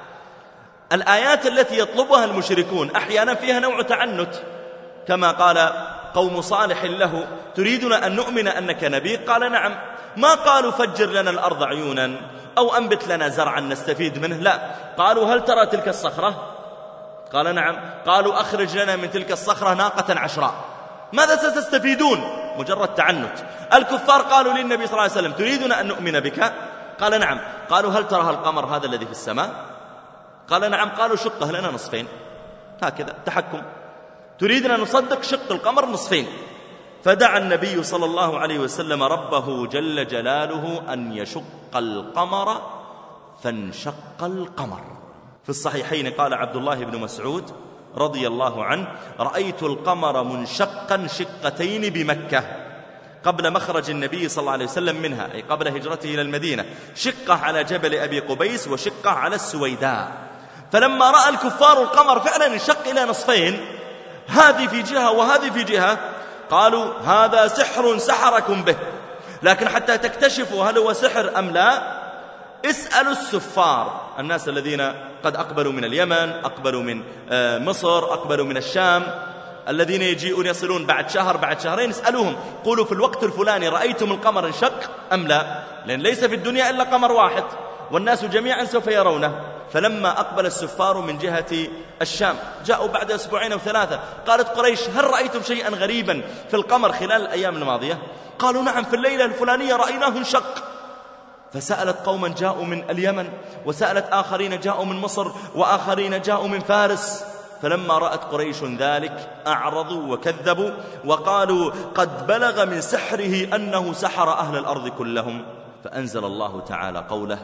الآيات التي يطلبها المشركون أحيانا فيها نوع تعنت، كما قال قوم صالح له تريدنا أن نؤمن أنك نبي؟ قال نعم. ما قالوا فجر لنا الأرض عيونا أو أنبت لنا زرعا نستفيد منه، لا، قالوا هل ترى تلك الصخرة؟ قال نعم. قالوا أخرج لنا من تلك الصخرة ناقة عشراء. ماذا ستستفيدون؟ مجرد تعنت. الكفار قالوا للنبي صلى الله عليه وسلم تريدنا أن نؤمن بك؟ قال نعم. قالوا هل ترى القمر هذا الذي في السماء؟ قال نعم. قالوا شقه لنا نصفين. هكذا تحكم، تريدنا نصدق شق القمر نصفين. فدعا النبي صلى الله عليه وسلم ربه جل جلاله أن يشق القمر فانشق القمر. في الصحيحين قال عبد الله بن مسعود رضي الله عنه رأيت القمر منشقا شقتين بمكة قبل مخرج النبي صلى الله عليه وسلم منها، أي قبل هجرته إلى المدينة، شقة على جبل أبي قبيس وشقة على السويداء. فلما رأى الكفار القمر فعلا انشق إلى نصفين، هذه في جهة وهذه في جهة، قالوا هذا سحر سحركم به. لكن حتى تكتشفوا هل هو سحر أم لا اسألوا السفار، الناس الذين قد أقبلوا من اليمن، أقبلوا من مصر، أقبلوا من الشام، الذين يجيئون يصلون بعد شهر بعد شهرين، اسألوهم قولوا في الوقت الفلاني رأيتم القمر انشق أم لا؟ لأن ليس في الدنيا إلا قمر واحد والناس جميعا سوف يرونه. فلما أقبل السفار من جهة الشام جاءوا بعد أسبوعين أو ثلاثة، قالت قريش هل رأيتم شيئا غريبا في القمر خلال الأيام الماضية؟ قالوا نعم، في الليلة الفلانية رأيناه انشق. فسألت قوما جاءوا من اليمن، وسألت آخرين جاءوا من مصر، وآخرين جاءوا من فارس. فلما رأت قريش ذلك أعرضوا وكذبوا وقالوا قد بلغ من سحره أنه سحر أهل الأرض كلهم. فأنزل الله تعالى قوله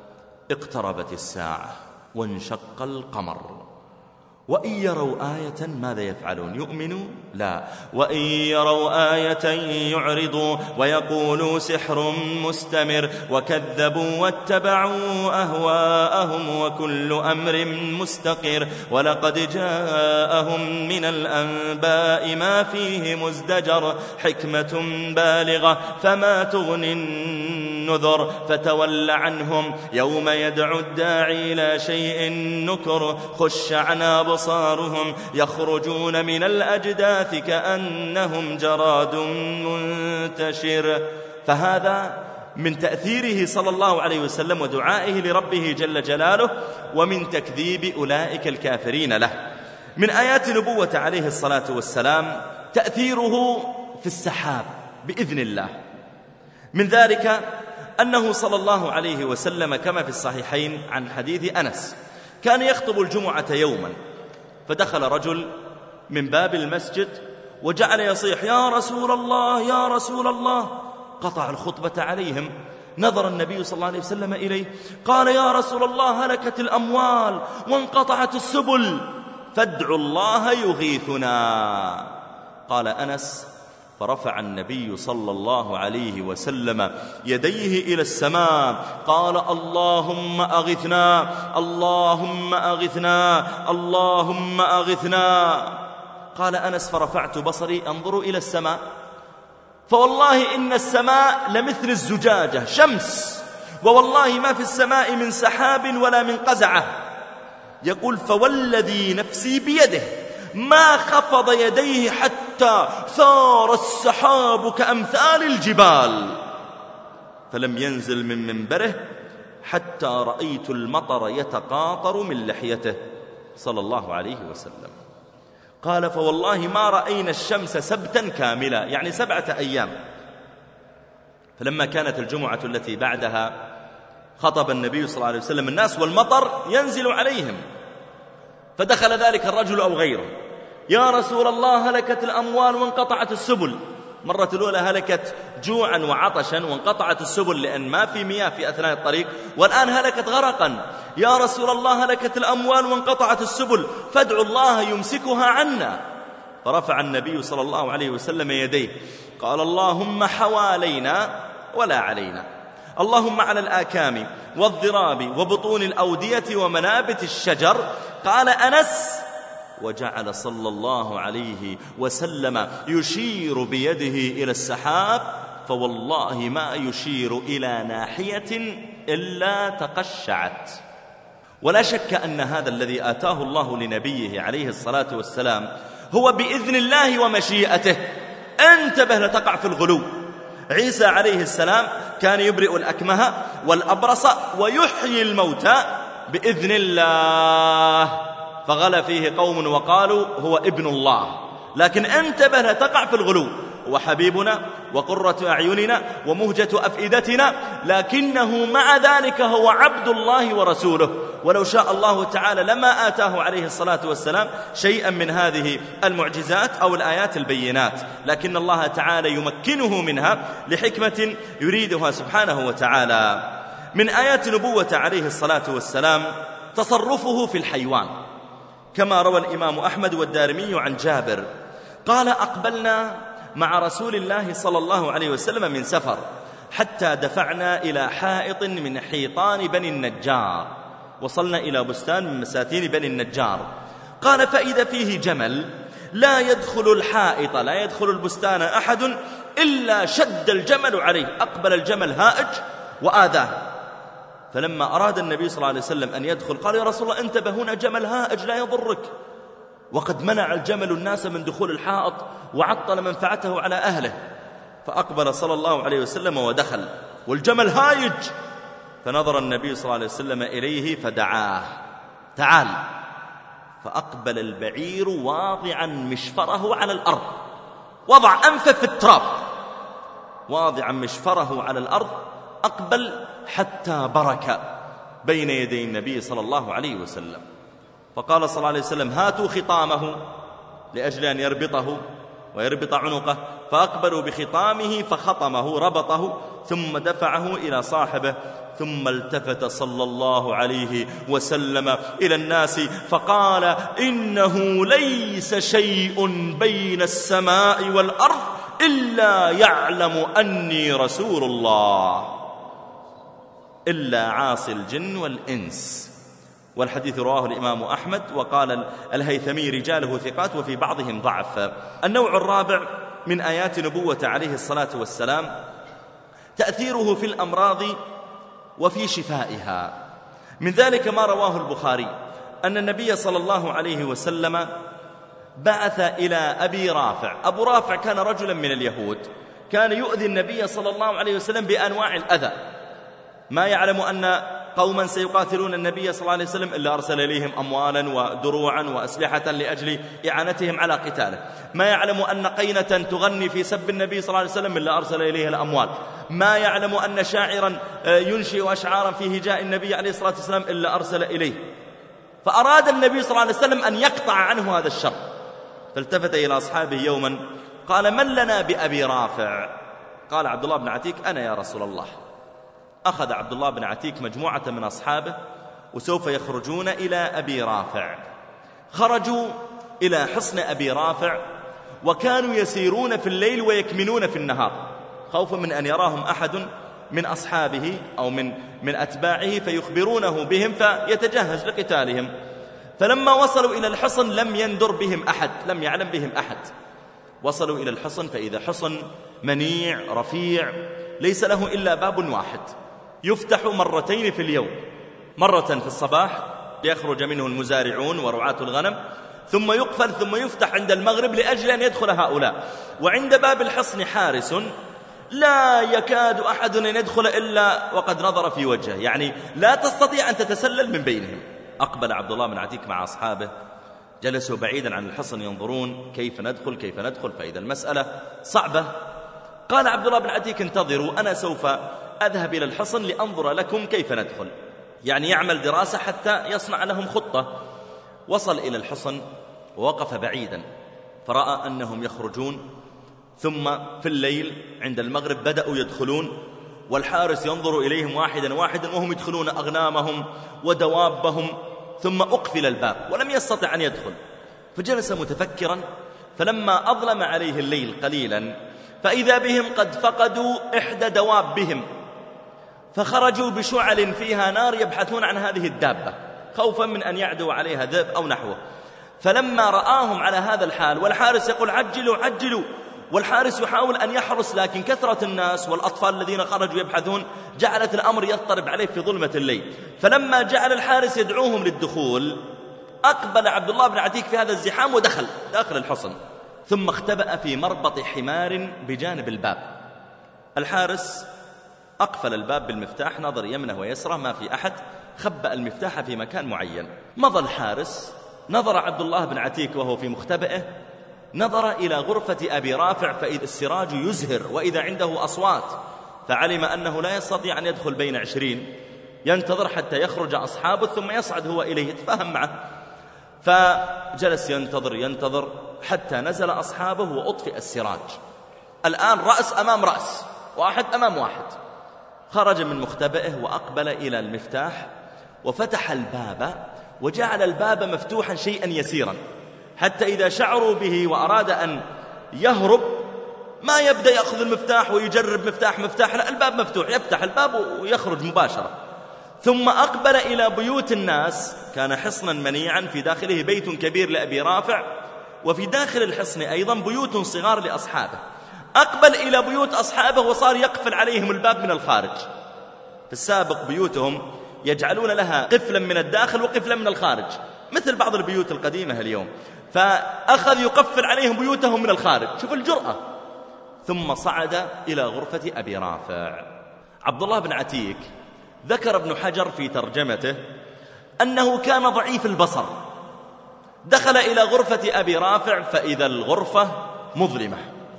اقتربت الساعة وانشق القمر وإن يروا آية ماذا يفعلون؟ يؤمنوا؟ لا، وإن يروا آية يعرضوا ويقولوا سحر مستمر وكذبوا واتبعوا أهواءهم وكل أمر مستقر ولقد جاءهم من الأنباء ما فيه مزدجر حكمة بالغة فما تغني النذر فتول عنهم يوم يدعو الداعي إلى شيء نكر خش عن أبصارهم يخرجون من الأجداث كأنهم جراد منتشر. فهذا من تأثيره صلى الله عليه وسلم ودعائه لربه جل جلاله ومن تكذيب أولئك الكافرين له. من آيات نبوة عليه الصلاة والسلام تأثيره في السحاب بإذن الله. من ذلك أنه صلى الله عليه وسلم كما في الصحيحين عن حديث أنس كان يخطب الجمعة يوما، فدخل رجل من باب المسجد وجعل يصيح: يا رسول الله يا رسول الله، قطع الخطبة عليهم. نظر النبي صلى الله عليه وسلم إليه قال: يا رسول الله هلكت الأموال وانقطعت السبل، فادعوا الله يغيثنا. قال أنس: فرفع النبي صلى الله عليه وسلم يديه إلى السماء قال: اللهم أغثنا اللهم أغثنا اللهم أغثنا. قال أنس: فرفعت بصري أنظر إلى السماء، فوالله إن السماء لمثل الزجاجة شمس، ووالله ما في السماء من سحاب ولا من قزعة. يقول: فوالذي نفسي بيده ما خفض يديه حتى ثار السحاب كأمثال الجبال، فلم ينزل من منبره حتى رأيت المطر يتقاطر من لحيته صلى الله عليه وسلم. قال: فوالله ما رأينا الشمس سبتا كاملا، يعني سبعة أيام. فلما كانت الجمعة التي بعدها خطب النبي صلى الله عليه وسلم الناس والمطر ينزل عليهم، فدخل ذلك الرجل أو غيره: يا رسول الله هلكت الأموال وانقطعت السبل. مرة الأولى هلكت جوعا وعطشا وانقطعت السبل لأن ما في مياه في أثناء الطريق، والآن هلكت غرقا. يا رسول الله هلكت الأموال وانقطعت السبل، فادعوا الله يمسكها عنا. فرفع النبي صلى الله عليه وسلم يديه قال: اللهم حوالينا ولا علينا، اللهم على الآكام والضراب وبطون الأودية ومنابت الشجر. قال أنس: وجعل صلى الله عليه وسلم يشير بيده إلى السحاب، فوالله ما يشير إلى ناحية إلا تقشعت. ولا شك أن هذا الذي آتاه الله لنبيه عليه الصلاة والسلام هو بإذن الله ومشيئته. انتبه لتقع في الغلو. عيسى عليه السلام كان يبرئ الأكمه والأبرص ويحيي الموتى بإذن الله، فغلا فيه قوم وقالوا هو ابن الله. لكن انتبه لتقع في الغلو. وحبيبنا وقرة أعيننا ومهجة أفئدتنا، لكنه مع ذلك هو عبد الله ورسوله. ولو شاء الله تعالى لما آتاه عليه الصلاة والسلام شيئا من هذه المعجزات أو الآيات البينات، لكن الله تعالى يمكنه منها لحكمة يريدها سبحانه وتعالى. من آيات نبوة عليه الصلاة والسلام تصرفه في الحيوان، كما روى الإمام أحمد والدارمي عن جابر قال: أقبلنا مع رسول الله صلى الله عليه وسلم من سفر حتى دفعنا إلى حائط من حيطان بني النجار، وصلنا إلى بستان من مساتين بني النجار. قال: فإذا فيه جمل لا يدخل الحائط لا يدخل البستان أحد إلا شد الجمل عليه، أقبل الجمل هائج وآذاه. فلما أراد النبي صلى الله عليه وسلم أن يدخل قال: يا رسول الله انتبه، هنا جمل هائج لا يضرك. وقد منع الجمل الناس من دخول الحائط وعطل منفعته على أهله. فأقبل صلى الله عليه وسلم ودخل والجمل هايج، فنظر النبي صلى الله عليه وسلم إليه فدعاه: تعال. فأقبل البعير واضعا مشفره على الأرض، وضع أنفه في التراب، واضعا مشفره على الأرض، أقبل حتى برك بين يدي النبي صلى الله عليه وسلم. فقال صلى الله عليه وسلم: هاتوا خطامه، لأجل أن يربطه ويربط عنقه. فأقبلوا بخطامه فخطمه ربطه ثم دفعه إلى صاحبه، ثم التفت صلى الله عليه وسلم إلى الناس فقال: إنه ليس شيء بين السماء والأرض إلا يعلم أني رسول الله، إلا عاصي الجن والإنس. والحديث رواه الإمام أحمد، وقال الهيثمي رجاله ثقات وفي بعضهم ضعف. النوع الرابع من آيات نبوة عليه الصلاة والسلام تأثيره في الأمراض وفي شفائها. من ذلك ما رواه البخاري أن النبي صلى الله عليه وسلم بعث إلى أبي رافع. أبو رافع كان رجلا من اليهود، كان يؤذي النبي صلى الله عليه وسلم بأنواع الأذى، ما يعلم أن قوما سيقاتلون النبي صلى الله عليه وسلم إلا أرسل إليهم أموالا ودروعا وأسلحة لأجل إعانتهم على قتاله، ما يعلم أن قينة تغني في سب النبي صلى الله عليه وسلم إلا أرسل إليه الأموال، ما يعلم أن شاعرا ينشئ أشعارا في هجاء النبي عليه الصلاة والسلام إلا أرسل إليه. فأراد النبي صلى الله عليه وسلم أن يقطع عنه هذا الشر، فالتفت إلى أصحابه يوما قال: من لنا بأبي رافع؟ قال عبد الله بن عتيك: أنا يا رسول الله. أخذ عبد الله بن عتيك مجموعة من أصحابه وسوف يخرجون إلى أبي رافع. خرجوا إلى حصن أبي رافع، وكانوا يسيرون في الليل ويكمنون في النهار خوفا من أن يراهم أحد من أصحابه أو من, من أتباعه فيخبرونه بهم فيتجهز لقتالهم. فلما وصلوا إلى الحصن لم يندر بهم أحد، لم يعلم بهم أحد. وصلوا إلى الحصن فإذا حصن منيع رفيع ليس له إلا باب واحد يفتح مرتين في اليوم، مرة في الصباح ليخرج منه المزارعون ورعاة الغنم، ثم يقفل ثم يفتح عند المغرب لأجل أن يدخل هؤلاء. وعند باب الحصن حارس لا يكاد أحد أن يدخل إلا وقد نظر في وجهه، يعني لا تستطيع أن تتسلل من بينهم. أقبل عبد الله بن عتيك مع أصحابه، جلسوا بعيدا عن الحصن ينظرون كيف ندخل كيف ندخل، فإذا المسألة صعبة. قال عبد الله بن عتيك: انتظروا، أنا سوف أذهب إلى الحصن لأنظر لكم كيف ندخل، يعني يعمل دراسة حتى يصنع لهم خطة. وصل إلى الحصن ووقف بعيدا فرأى أنهم يخرجون، ثم في الليل عند المغرب بدأوا يدخلون، والحارس ينظر إليهم واحدا واحدا وهم يدخلون أغنامهم ودوابهم. ثم أقفل الباب ولم يستطع أن يدخل، فجلس متفكرا. فلما أظلم عليه الليل قليلا فإذا بهم قد فقدوا إحدى دوابهم، فخرجوا بشعل فيها نار يبحثون عن هذه الدابة خوفا من أن يعدوا عليها ذئب أو نحوه. فلما رآهم على هذا الحال والحارس يقول: عجلوا عجلوا، والحارس يحاول أن يحرس، لكن كثرة الناس والأطفال الذين خرجوا يبحثون جعلت الأمر يضطرب عليه في ظلمة الليل. فلما جعل الحارس يدعوهم للدخول أقبل عبد الله بن عتيك في هذا الزحام ودخل داخل الحصن، ثم اختبأ في مربط حمار بجانب الباب. الحارس أقفل الباب بالمفتاح، نظر يمنه ويسره ما في أحد، خبأ المفتاح في مكان معين. مضى الحارس، نظر عبد الله بن عتيك وهو في مختبئه، نظر إلى غرفة أبي رافع فإذا السراج يزهر وإذا عنده أصوات، فعلم أنه لا يستطيع أن يدخل بين عشرين، ينتظر حتى يخرج أصحابه ثم يصعد هو إليه، يتفاهم معه. فجلس ينتظر ينتظر حتى نزل أصحابه وأطفئ السراج. الآن رأس أمام رأس، واحد أمام واحد. خرج من مختبئه وأقبل إلى المفتاح وفتح الباب، وجعل الباب مفتوحا شيئا يسيرا، حتى إذا شعروا به وأراد أن يهرب ما يبدأ يأخذ المفتاح ويجرب مفتاح مفتاح، لا، الباب مفتوح، يفتح الباب ويخرج مباشرة. ثم أقبل إلى بيوت الناس، كان حصنا منيعا في داخله بيت كبير لأبي رافع، وفي داخل الحصن أيضا بيوت صغار لأصحابه. أقبل إلى بيوت أصحابه وصار يقفل عليهم الباب من الخارج. في السابق بيوتهم يجعلون لها قفلا من الداخل وقفلا من الخارج، مثل بعض البيوت القديمة اليوم، فأخذ يقفل عليهم بيوتهم من الخارج. شوف الجرأة. ثم صعد إلى غرفة أبي رافع. عبد الله بن عتيك ذكر ابن حجر في ترجمته أنه كان ضعيف البصر. دخل إلى غرفة أبي رافع فإذا الغرفة مظلمة،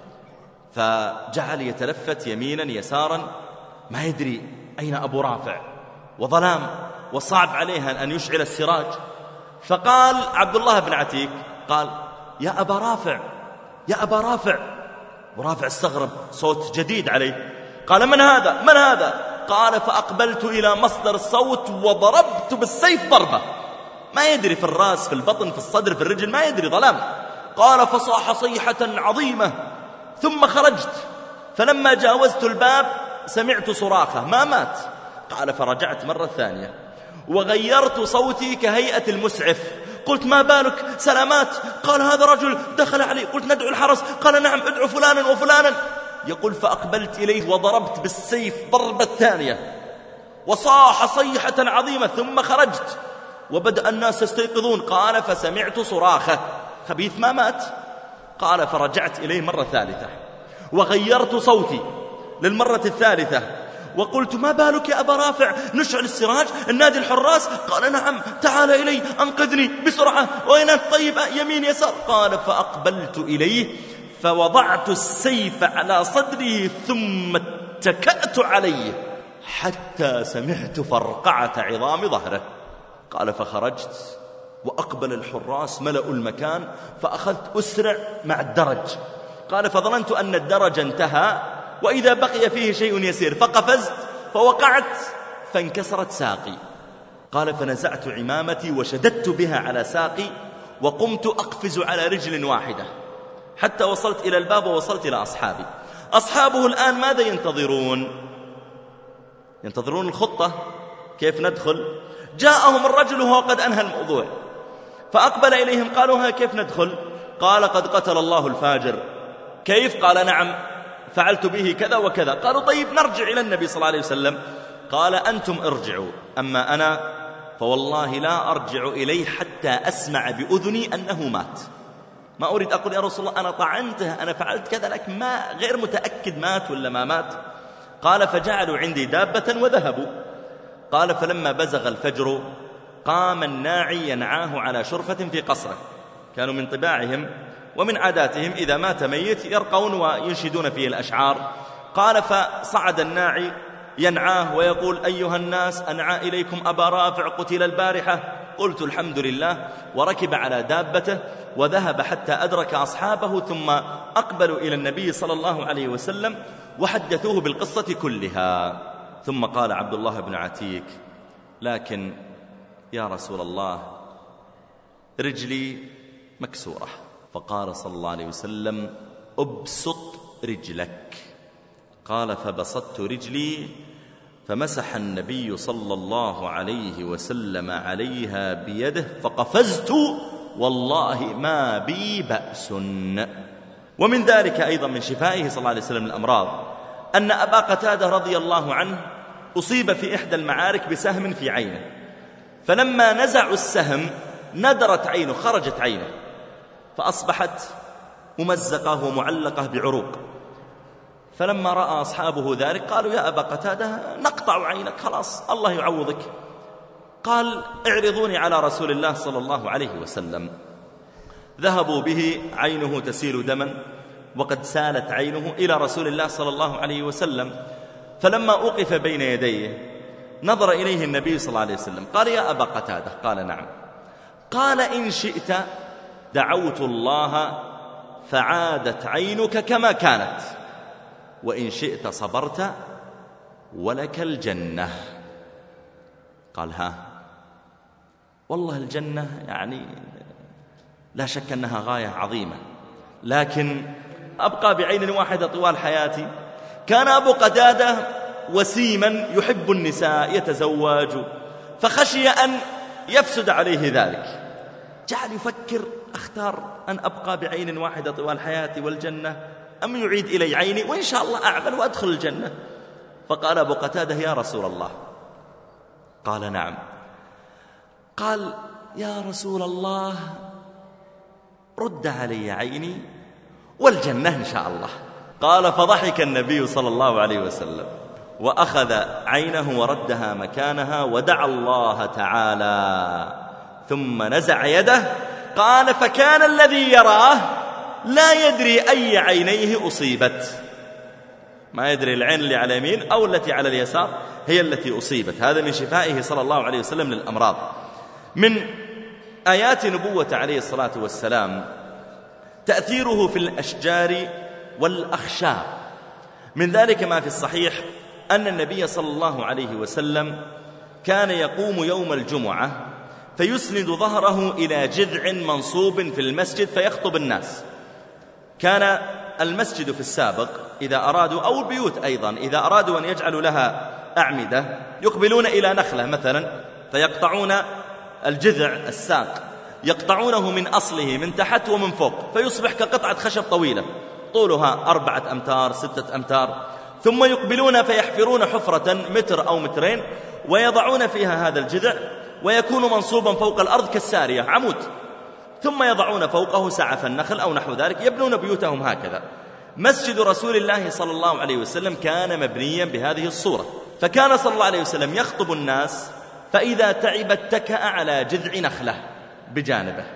فجعل يتلفت يمينا يسارا ما يدري أين أبو رافع، وظلام وصعب عليها أن يشعل السراج. فقال عبد الله بن عتيك قال: يا أبا رافع يا أبا رافع. ورافع استغرب، صوت جديد عليه. قال: من هذا من هذا؟ قال: فأقبلت إلى مصدر الصوت وضربت بالسيف ضربة، ما يدري في الرأس في البطن في الصدر في الرجل، ما يدري، ظلام. قال: فصاح صيحة عظيمة ثم خرجت، فلما جاوزت الباب سمعت صراخه، ما مات. قال: فرجعت مرة ثانية وغيرت صوتي كهيئة المسعف، قلت: ما بالك؟ سلامات. قال: هذا رجل دخل علي. قلت: ندعو الحرس. قال: نعم، ادعو فلانا وفلانا. يقول: فأقبلت إليه وضربت بالسيف ضربة ثانية وصاح صيحة عظيمة، ثم خرجت وبدأ الناس يستيقظون. قال: فسمعت صراخه، خبيث ما مات. قال: فرجعت إليه مرة ثالثة وغيرت صوتي للمرة الثالثة وقلت: ما بالك يا أبا رافع؟ نشعل السراج، النادي الحراس. قال: نعم، تعال إلي، أنقذني بسرعة، وين الطيبة؟ يمين يسار. قال: فأقبلت إليه فوضعت السيف على صدره ثم فاتكأت عليه حتى سمعت فرقعة عظام ظهره. قال فخرجت وأقبل الحراس ملأوا المكان، فأخذت أسرع مع الدرج. قال فظننت أن الدرج انتهى وإذا بقي فيه شيء يسير، فقفزت فوقعت فانكسرت ساقي. قال فنزعت عمامتي وشددت بها على ساقي وقمت أقفز على رجل واحدة حتى وصلت إلى الباب ووصلت إلى أصحابي. أصحابه الآن ماذا ينتظرون؟ ينتظرون الخطة كيف ندخل. جاءهم الرجل وهو قد أنهى الموضوع، فأقبل إليهم قالوا ها كيف ندخل؟ قال قد قتل الله الفاجر. كيف؟ قال نعم فعلت به كذا وكذا. قالوا طيب نرجع إلى النبي صلى الله عليه وسلم. قال أنتم ارجعوا، أما أنا فوالله لا أرجع إليه حتى أسمع بأذني أنه مات. ما أريد أقول يا رسول الله أنا طعنته أنا فعلت كذا، لكن ما غير متأكد مات ولا ما مات. قال فجعلوا عندي دابة وذهبوا. قال فلما بزغ الفجر قام الناعي ينعاه على شرفة في قصره. كانوا من طباعهم ومن عاداتهم إذا مات ميت يرقون وينشدون فيه الأشعار. قال فصعد الناعي ينعاه ويقول أيها الناس أنعى إليكم أبا رافع قتل البارحة. قلت الحمد لله، وركب على دابته وذهب حتى أدرك أصحابه، ثم أقبلوا إلى النبي صلى الله عليه وسلم وحدثوه بالقصة كلها. ثم قال عبد الله بن عتيك لكن يا رسول الله رجلي مكسورة. فقال صلى الله عليه وسلم أبسط رجلك. قال فبسطت رجلي فمسح النبي صلى الله عليه وسلم عليها بيده فقفزت والله ما بي بأس. ومن ذلك أيضا من شفائه صلى الله عليه وسلم الأمراض أن أبا قتادة رضي الله عنه أصيب في إحدى المعارك بسهم في عينه، فلما نزعوا السهم ندرت عينه، خرجت عينه، فأصبحت ممزقة ومعلقة بعروق. فلما رأى أصحابه ذلك قالوا يا أبا قتادة نقطع عينك خلاص الله يعوضك. قال اعرضوني على رسول الله صلى الله عليه وسلم. ذهبوا به عينه تسيل دما وقد سالت عينه إلى رسول الله صلى الله عليه وسلم. فلما أوقف بين يديه نظر إليه النبي صلى الله عليه وسلم قال يا أبا قتادة. قال نعم. قال إن شئت دعوت الله فعادت عينك كما كانت، وإن شئت صبرت ولك الجنة. قال ها والله الجنة يعني لا شك أنها غاية عظيمة، لكن أبقى بعين واحدة طوال حياتي. كان أبو قتادة وسيما يحب النساء يتزوج، فخشي أن يفسد عليه ذلك، جعل يفكر أختار أن أبقى بعين واحدة طوال حياتي والجنة أم يعيد إلي عيني وإن شاء الله أعمل وأدخل الجنة. فقال أبو قتادة يا رسول الله. قال نعم. قال يا رسول الله رد علي عيني والجنة إن شاء الله. قال فضحك النبي صلى الله عليه وسلم وأخذ عينه وردها مكانها ودعا الله تعالى ثم نزع يده. قال فكان الذي يراه لا يدري أي عينيه أصيبت، ما يدري العين اللي على اليمين أو التي على اليسار هي التي أصيبت. هذا من شفائه صلى الله عليه وسلم للأمراض. من آيات نبوة عليه الصلاة والسلام تأثيره في الأشجار والأخشاب. من ذلك ما في الصحيح أن النبي صلى الله عليه وسلم كان يقوم يوم الجمعة فيسند ظهره إلى جذع منصوب في المسجد فيخطب الناس. كان المسجد في السابق إذا أرادوا أو البيوت أيضا إذا أرادوا أن يجعلوا لها أعمدة يقبلون إلى نخلة مثلا فيقطعون الجذع الساق، يقطعونه من أصله من تحت ومن فوق فيصبح كقطعة خشب طويلة طولها أربعة أمتار ستة أمتار، ثم يقبلون فيحفرون حفرة متر أو مترين ويضعون فيها هذا الجذع ويكون منصوبا فوق الأرض كالسارية عمود، ثم يضعون فوقه سعف النخل أو نحو ذلك، يبنون بيوتهم هكذا. مسجد رسول الله صلى الله عليه وسلم كان مبنيا بهذه الصورة، فكان صلى الله عليه وسلم يخطب الناس فإذا تعب اتكأ على جذع نخلة بجانبه.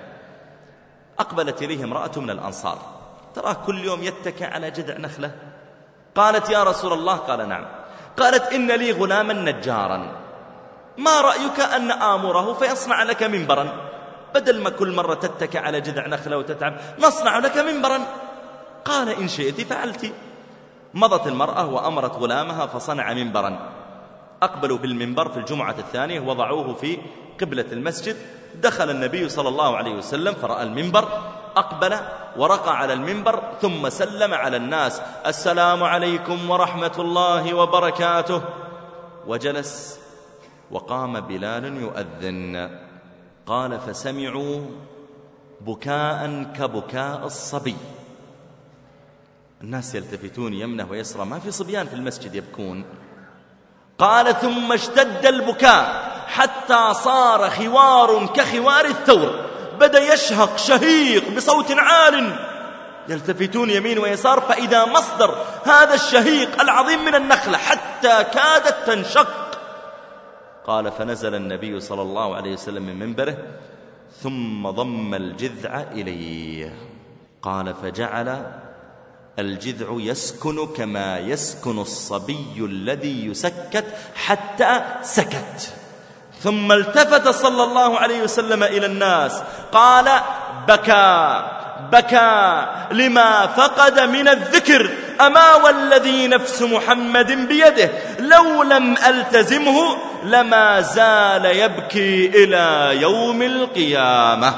أقبلت إليه امرأة من الأنصار تراه كل يوم يتكأ على جذع نخلة. قالت يا رسول الله؟ قال نعم. قالت إن لي غلاما نجارا، ما رأيك أن آمره فيصنع لك منبرا، بدل ما كل مرة تتكى على جذع نخلة وتتعب نصنع لك منبرا. قال إن شئت فعلت. مضت المرأة وأمرت غلامها فصنع منبرا. أقبلوا بالمنبر في الجمعة الثانية وضعوه في قبلة المسجد. دخل النبي صلى الله عليه وسلم فرأى المنبر، أقبل ورقى على المنبر ثم سلم على الناس: السلام عليكم ورحمة الله وبركاته. وجلس وقام بلال يؤذن. قال فسمعوا بكاء كبكاء الصبي، الناس يلتفتون يمنه ويسرى، ما في صبيان في المسجد يبكون. قال ثم اشتد البكاء حتى صار خوار كخوار الثور، بدأ يشهق شهيق بصوت عال، يلتفتون يمين ويسار، فإذا مصدر هذا الشهيق العظيم من النخلة حتى كادت تنشق. قال فنزل النبي صلى الله عليه وسلم من منبره ثم ضم الجذع إليه. قال فجعل الجذع يسكن كما يسكن الصبي الذي يسكت حتى سكت. ثم التفت صلى الله عليه وسلم إلى الناس قال بكى بكى لما فقد من الذكر، أما والذي نفس محمد بيده لو لم ألتزمه لما زال يبكي إلى يوم القيامة،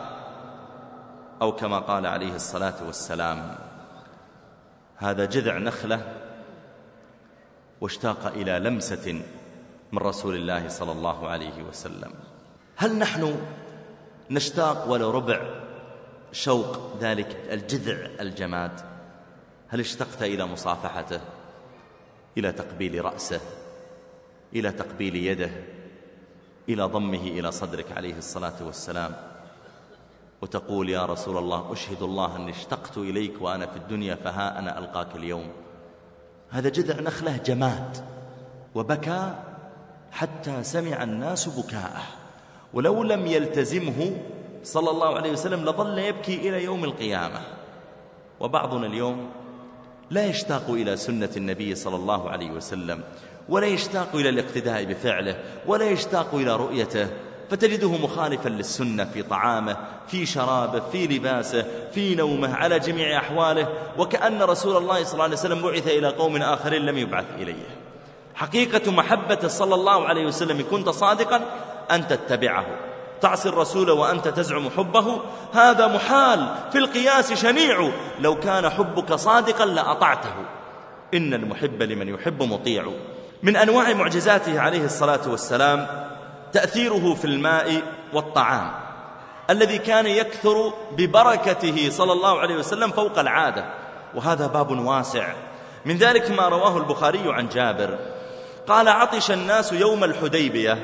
أو كما قال عليه الصلاة والسلام. هذا جذع نخلة واشتاق إلى لمسة من رسول الله صلى الله عليه وسلم. هل نحن نشتاق ولو ربع شوق ذلك الجذع الجماد؟ هل اشتقت إلى مصافحته، إلى تقبيل رأسه، إلى تقبيل يده، إلى ضمه إلى صدرك عليه الصلاة والسلام، وتقول يا رسول الله أشهد الله أني اشتقت إليك وأنا في الدنيا فها أنا ألقاك اليوم؟ هذا جذع نخلة جماد، وبكى حتى سمع الناس بكاءه، ولو لم يلتزمه صلى الله عليه وسلم لظل يبكي إلى يوم القيامة. وبعضنا اليوم لا يشتاق إلى سنة النبي صلى الله عليه وسلم، ولا يشتاق إلى الاقتداء بفعله، ولا يشتاق إلى رؤيته، فتجده مخالفا للسنة في طعامه، في شرابه، في لباسه، في نومه، على جميع أحواله، وكأن رسول الله صلى الله عليه وسلم بعث إلى قوم آخرين لم يبعث إليه. حقيقة محبة صلى الله عليه وسلم كنت صادقا أن تتبعه. تعصي الرسول وأنت تزعم حبه هذا محال، في القياس شنيع، لو كان حبك صادقا لأطعته، إن المحب لمن يحب مطيع. من أنواع معجزاته عليه الصلاة والسلام تأثيره في الماء والطعام الذي كان يكثر ببركته صلى الله عليه وسلم فوق العادة، وهذا باب واسع. من ذلك ما رواه البخاري عن جابر قال عطش الناس يوم الحديبية،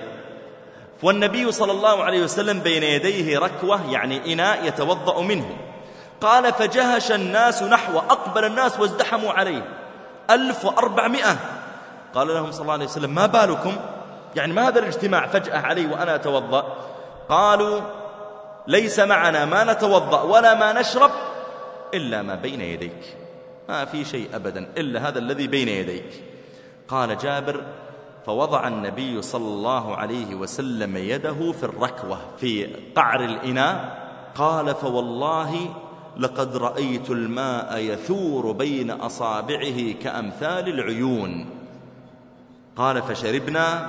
والنبي صلى الله عليه وسلم بين يديه ركوة يعني إناء يتوضأ منه. قال فجهش الناس نحو، أقبل الناس وازدحموا عليه ألف وأربعمائة. قال لهم صلى الله عليه وسلم ما بالكم، يعني ما هذا الاجتماع فجأة علي وأنا أتوضأ؟ قالوا ليس معنا ما نتوضأ ولا ما نشرب إلا ما بين يديك، ما في شيء أبدا إلا هذا الذي بين يديك. قال جابر فوضع النبي صلى الله عليه وسلم يده في الركوة في قعر الإناء. قال فوالله لقد رأيت الماء يثور بين أصابعه كأمثال العيون. قال فشربنا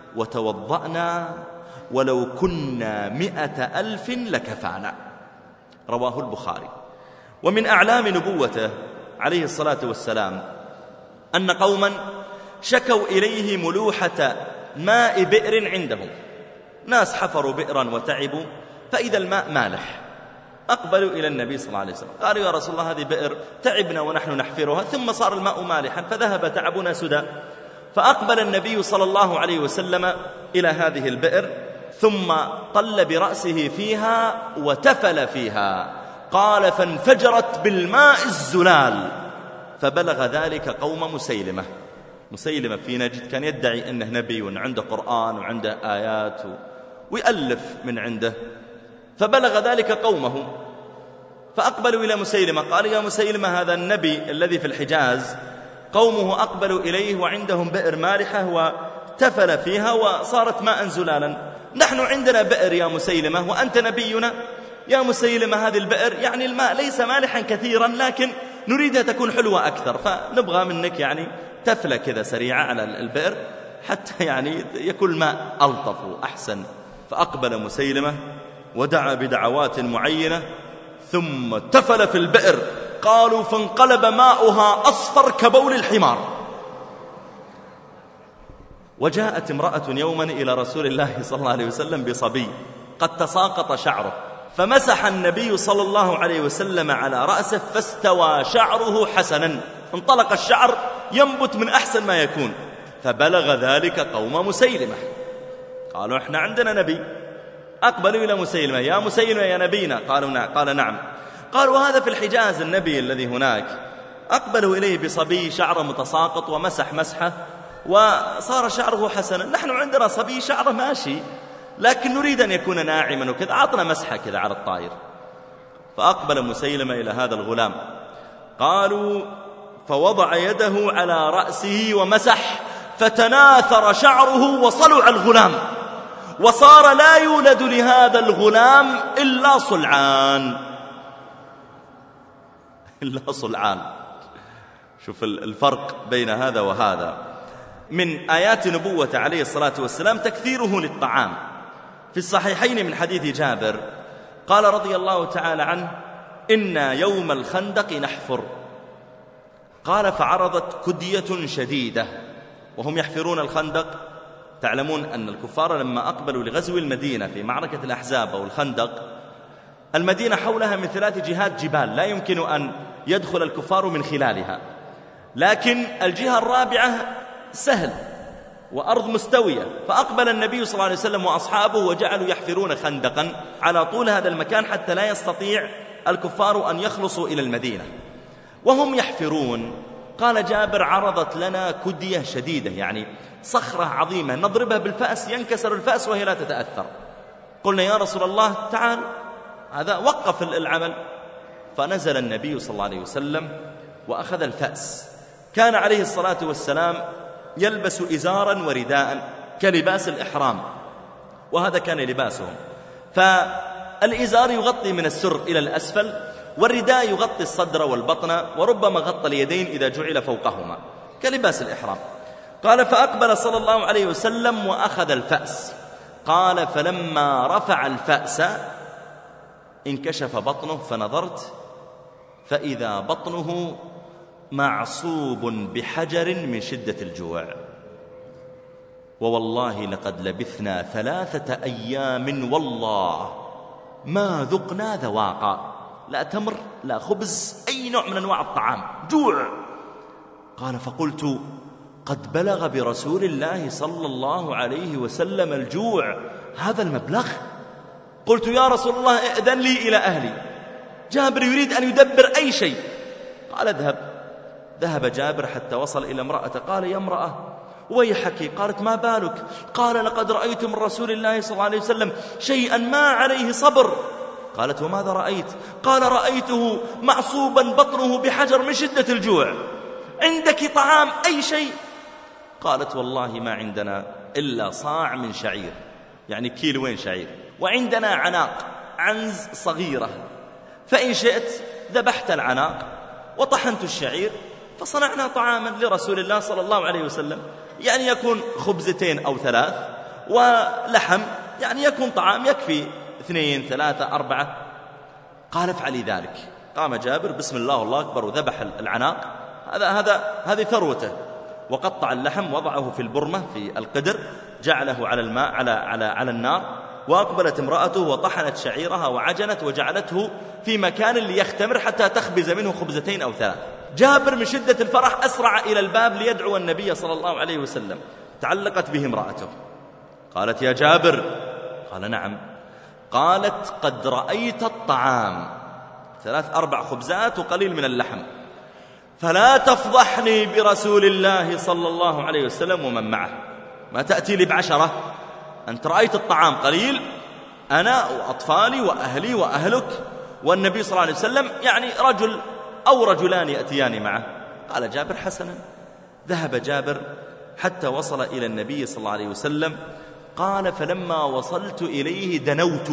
وتوضأنا ولو كنا مئة ألف لكفانا. رواه البخاري. ومن أعلام نبوته عليه الصلاة والسلام أن قوما شكوا إليه ملوحة ماء بئر عندهم، ناس حفروا بئرا وتعبوا فإذا الماء مالح، أقبلوا إلى النبي صلى الله عليه وسلم قالوا يا رسول الله هذه بئر تعبنا ونحن نحفرها ثم صار الماء مالحا فذهب تعبنا سدى. فأقبل النبي صلى الله عليه وسلم إلى هذه البئر ثم طل برأسه فيها وتفل فيها. قال فانفجرت بالماء الزلال، فبلغ ذلك قوم مسيلمة. مسيلمة في نجد كان يدعي أنه نبي وعنده قرآن وعنده آيات ويألف من عنده، فبلغ ذلك قومه فأقبلوا إلى مسيلمة. قال يا مسيلمة هذا النبي الذي في الحجاز قومه أقبلوا إليه وعندهم بئر مالحة وتفل فيها وصارت ماء زلالا. نحن عندنا بئر يا مسيلمة وأنت نبينا. يا مسيلمة هذه البئر يعني الماء ليس مالحا كثيرا لكن نريدها تكون حلوة أكثر، فنبغى منك يعني تفلة كذا سريعة على البئر حتى يعني يكون الماء ألطف وأحسن. فأقبل مسيلمة ودعا بدعوات معينة ثم تفل في البئر، قالوا فانقلب ماؤها أصفر كبول الحمار. وجاءت امرأة يوما إلى رسول الله صلى الله عليه وسلم بصبي قد تساقط شعره، فمسح النبي صلى الله عليه وسلم على رأسه فاستوى شعره حسنا، انطلق الشعر ينبت من أحسن ما يكون. فبلغ ذلك قوم مسيلمة، قالوا احنا عندنا نبي. أقبلوا إلى مسيلمة، يا مسيلمة يا نبينا. قالوا نعم. قال نعم. قالوا هذا في الحجاز النبي الذي هناك. أقبلوا إليه بصبي شعره متساقط ومسح مسحه وصار شعره حسنا. نحن عندنا صبي شعره ماشي لكن نريد أن يكون ناعما وكذا، أعطنا مسحة كذا على الطائر. فأقبل مسيلمة إلى هذا الغلام، قالوا فوضع يده على رأسه ومسح فتناثر شعره وصلع الغلام، وصار لا يولد لهذا الغلام إلا صلعان إلا صلعان. شوف الفرق بين هذا وهذا. من آيات نبوة عليه الصلاة والسلام تكثيره للطعام. في الصحيحين من حديث جابر قال رضي الله تعالى عنه إنا يوم الخندق نحفر، قال فعرضت كدية شديدة وهم يحفرون الخندق. تعلمون أن الكفار لما أقبلوا لغزو المدينة في معركة الأحزاب أو الخندق، المدينة حولها من ثلاث جهات جبال لا يمكن أن يدخل الكفار من خلالها، لكن الجهة الرابعة سهل وأرض مستوية. فأقبل النبي صلى الله عليه وسلم وأصحابه وجعلوا يحفرون خندقا على طول هذا المكان حتى لا يستطيع الكفار أن يخلصوا إلى المدينة. وهم يحفرون قال جابر عرضت لنا كدية شديدة، يعني صخرة عظيمة نضربها بالفأس ينكسر الفأس وهي لا تتأثر. قلنا يا رسول الله تعال، هذا وقف العمل. فنزل النبي صلى الله عليه وسلم وأخذ الفأس. كان عليه الصلاة والسلام يلبس إزارا ورداء كلباس الإحرام، وهذا كان لباسهم. فالإزار يغطي من السر إلى الأسفل، والرداء يغطي الصدر والبطن، وربما غطى اليدين إذا جعل فوقهما كلباس الإحرام. قال فأقبل صلى الله عليه وسلم وأخذ الفأس. قال فلما رفع الفأس انكشف بطنه فنظرت فإذا بطنه معصوب بحجر من شدة الجوع. ووالله لقد لبثنا ثلاثة أيام والله ما ذقنا ذواقا، لا تمر لا خبز أي نوع من أنواع الطعام، جوع. قال فقلت قد بلغ برسول الله صلى الله عليه وسلم الجوع هذا المبلغ. قلت يا رسول الله ائذن لي إلى أهلي. جابر يريد أن يدبر أي شيء. قال اذهب. ذهب جابر حتى وصل إلى امرأة. قال يا امرأة ويحك. قالت ما بالك؟ قال لقد رأيت من رسول الله صلى الله عليه وسلم شيئا ما عليه صبر. قالت وماذا رأيت؟ قال رأيته معصوبا بطنه بحجر من شدة الجوع. عندك طعام أي شيء؟ قالت والله ما عندنا إلا صاع من شعير، يعني كيلوين شعير، وعندنا عناق عنز صغيرة، فإن شئت ذبحت العناق وطحنت الشعير فصنعنا طعاما لرسول الله صلى الله عليه وسلم، يعني يكون خبزتين أو ثلاث ولحم، يعني يكون طعام يكفي اثنين ثلاثة أربعة. قال افعلي ذلك. قام جابر بسم الله الله أكبر وذبح العناق، هذا هذا هذه ثروته، وقطع اللحم وضعه في البرمة في القدر، جعله على الماء على على على النار. وأقبلت امرأته وطحنت شعيرها وعجنت وجعلته في مكان ليختمر حتى تخبز منه خبزتين أو ثلاث. جابر من شدة الفرح أسرع إلى الباب ليدعو النبي صلى الله عليه وسلم. تعلقت به امرأته. قالت يا جابر. قال نعم. قالت قد رأيت الطعام، ثلاث أربع خبزات وقليل من اللحم، فلا تفضحني برسول الله صلى الله عليه وسلم ومن معه، ما تأتي لي بعشرة، أنت رأيت الطعام قليل، أنا وأطفالي وأهلي وأهلك والنبي صلى الله عليه وسلم، يعني رجل أو رجلان يأتيان معه. قال جابر حسنا ذهب جابر حتى وصل إلى النبي صلى الله عليه وسلم. قال فلما وصلت إليه دنوت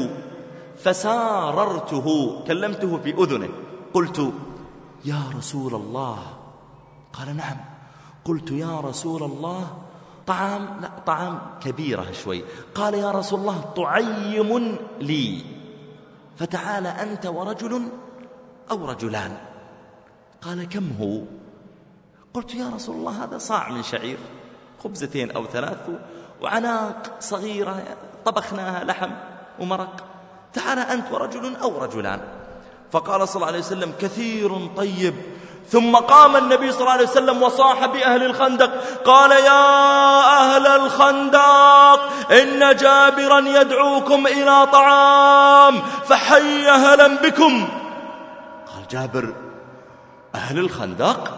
فساررته، كلمته في أذنه، قلت يا رسول الله. قال نعم. قلت يا رسول الله طعام، لا طعام كبيرة شوي. قال يا رسول الله طعيم لي، فتعال أنت ورجل أو رجلان. قال كم هو؟ قلت يا رسول الله هذا صاع من شعير، خبزتين أو ثلاث، وعناق صغيرة طبخناها لحم ومرق، تعال أنت ورجل أو رجلان. فقال صلى الله عليه وسلم كثير طيب. ثم قام النبي صلى الله عليه وسلم وصاح بأهل الخندق قال يا أهل الخندق إن جابرا يدعوكم إلى طعام فحي أهلا بكم. قال جابر أهل الخندق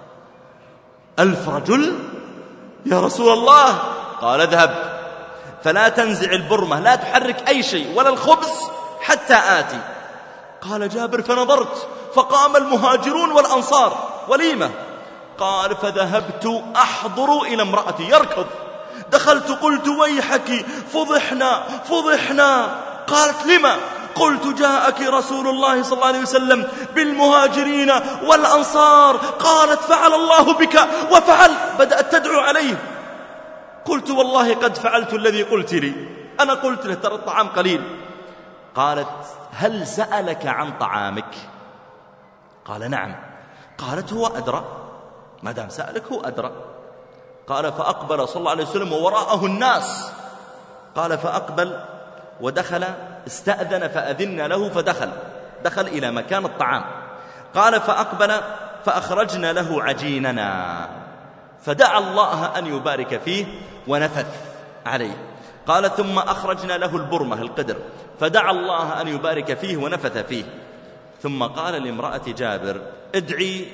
ألف رجل يا رسول الله؟ قال اذهب فلا تنزع البرمة، لا تحرك أي شيء ولا الخبز حتى آتي. قال جابر فنظرت فقام المهاجرون والأنصار وليمة. قال فذهبت أحضر إلى امرأتي يركض، دخلت قلت ويحك فضحنا فضحنا. قالت لما؟ قلت جاءك رسول الله صلى الله عليه وسلم بالمهاجرين والأنصار. قالت فعل الله بك وفعل، بدأت تدعو عليه. قلت والله قد فعلت الذي قلت لي، أنا قلت له ترى الطعام قليل. قالت هل سألك عن طعامك؟ قال نعم. قالت هو أدرى، ما دام سألك هو أدرى. قال فأقبل صلى الله عليه وسلم ووراءه الناس. قال فأقبل ودخل، استأذن فأذن له فدخل، دخل إلى مكان الطعام. قال فأقبل فأخرجنا له عجيننا فدعا الله أن يبارك فيه ونفث عليه. قال ثم أخرجنا له البرمة القدر فدعا الله أن يبارك فيه ونفث فيه. ثم قال لامرأة جابر ادعي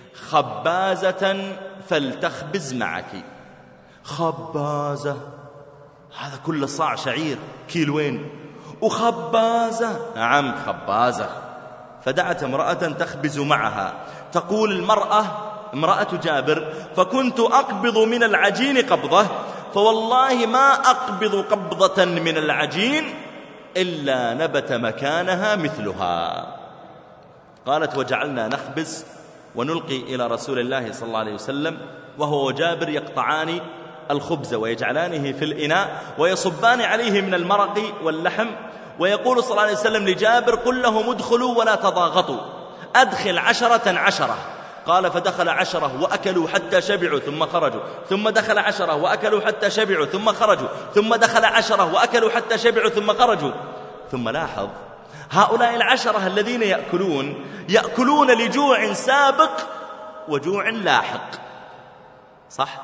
خبازة فلتخبز معك. خبازة، هذا كل صاع شعير كيلوين، وخبازة، نعم خبازة. فدعت امرأة تخبز معها. تقول المرأة امرأة جابر فكنت أقبض من العجين قبضة فوالله ما أقبض قبضة من العجين إلا نبت مكانها مثلها. قالت وجعلنا نخبز ونلقي إلى رسول الله صلى الله عليه وسلم وهو وجابر يقطعان الخبز ويجعلانه في الإناء ويصبان عليه من المرق واللحم. ويقول صلى الله عليه وسلم لجابر قل لهم ادخلوا ولا تضاغطوا، أدخل عشرة عشرة. قال فدخل عشرة وأكلوا حتى شبعوا ثم خرجوا، ثم دخل عشرة وأكلوا حتى شبعوا ثم خرجوا، ثم دخل عشرة وأكلوا حتى شبعوا ثم خرجوا. ثم لاحظ هؤلاء العشرة الذين يأكلون يأكلون لجوع سابق وجوع لاحق، صح؟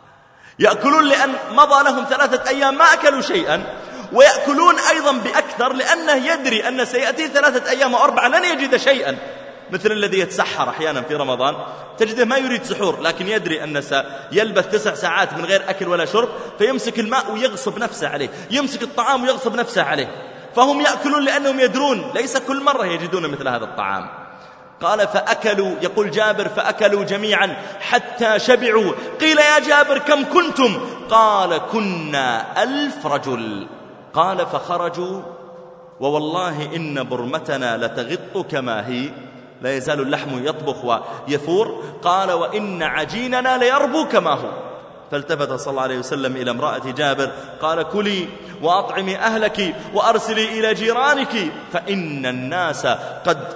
يأكلون لأن مضى لهم ثلاثة أيام ما أكلوا شيئا، ويأكلون أيضا بأكثر لأنه يدري أن سيأتي ثلاثة أيام وأربعة لن يجد شيئا، مثل الذي يتسحر أحيانا في رمضان تجده ما يريد سحور لكن يدري أنه سيلبث تسع ساعات من غير أكل ولا شرب، فيمسك الماء ويغصب نفسه عليه، يمسك الطعام ويغصب نفسه عليه. فهم يأكلون لأنهم يدرون ليس كل مرة يجدون مثل هذا الطعام. قال فأكلوا، يقول جابر فأكلوا جميعا حتى شبعوا. قيل يا جابر كم كنتم؟ قال كنا ألف رجل. قال فخرجوا ووالله إن برمتنا لتغط كما هي، لا يزال اللحم يطبخ ويفور. قال وإن عجيننا ليربو كما هو. فالتفت صلى الله عليه وسلم إلى امرأة جابر قال كلي وأطعمي أهلك وأرسلي إلى جيرانك فإن الناس قد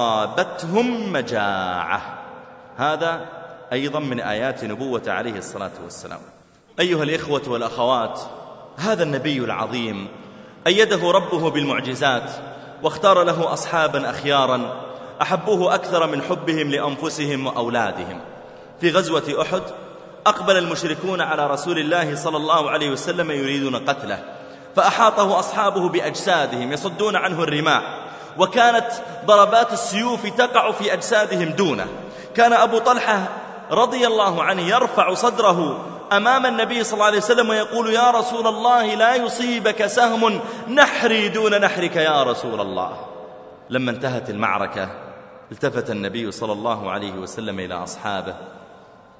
أصابتهم مجاعة. هذا أيضا من آيات نبوة عليه الصلاة والسلام. أيها الإخوة والأخوات، هذا النبي العظيم أيده ربه بالمعجزات واختار له أصحابا أخيارا أحبوه أكثر من حبهم لأنفسهم وأولادهم. في غزوة أحد أقبل المشركون على رسول الله صلى الله عليه وسلم يريدون قتله، فأحاطه أصحابه بأجسادهم يصدون عنه الرماح، وكانت ضربات السيوف تقع في أجسادهم دونه. كان أبو طلحة رضي الله عنه يرفع صدره أمام النبي صلى الله عليه وسلم ويقول يا رسول الله لا يصيبك سهم نحري دون نحرك يا رسول الله. لما انتهت المعركة التفت النبي صلى الله عليه وسلم إلى أصحابه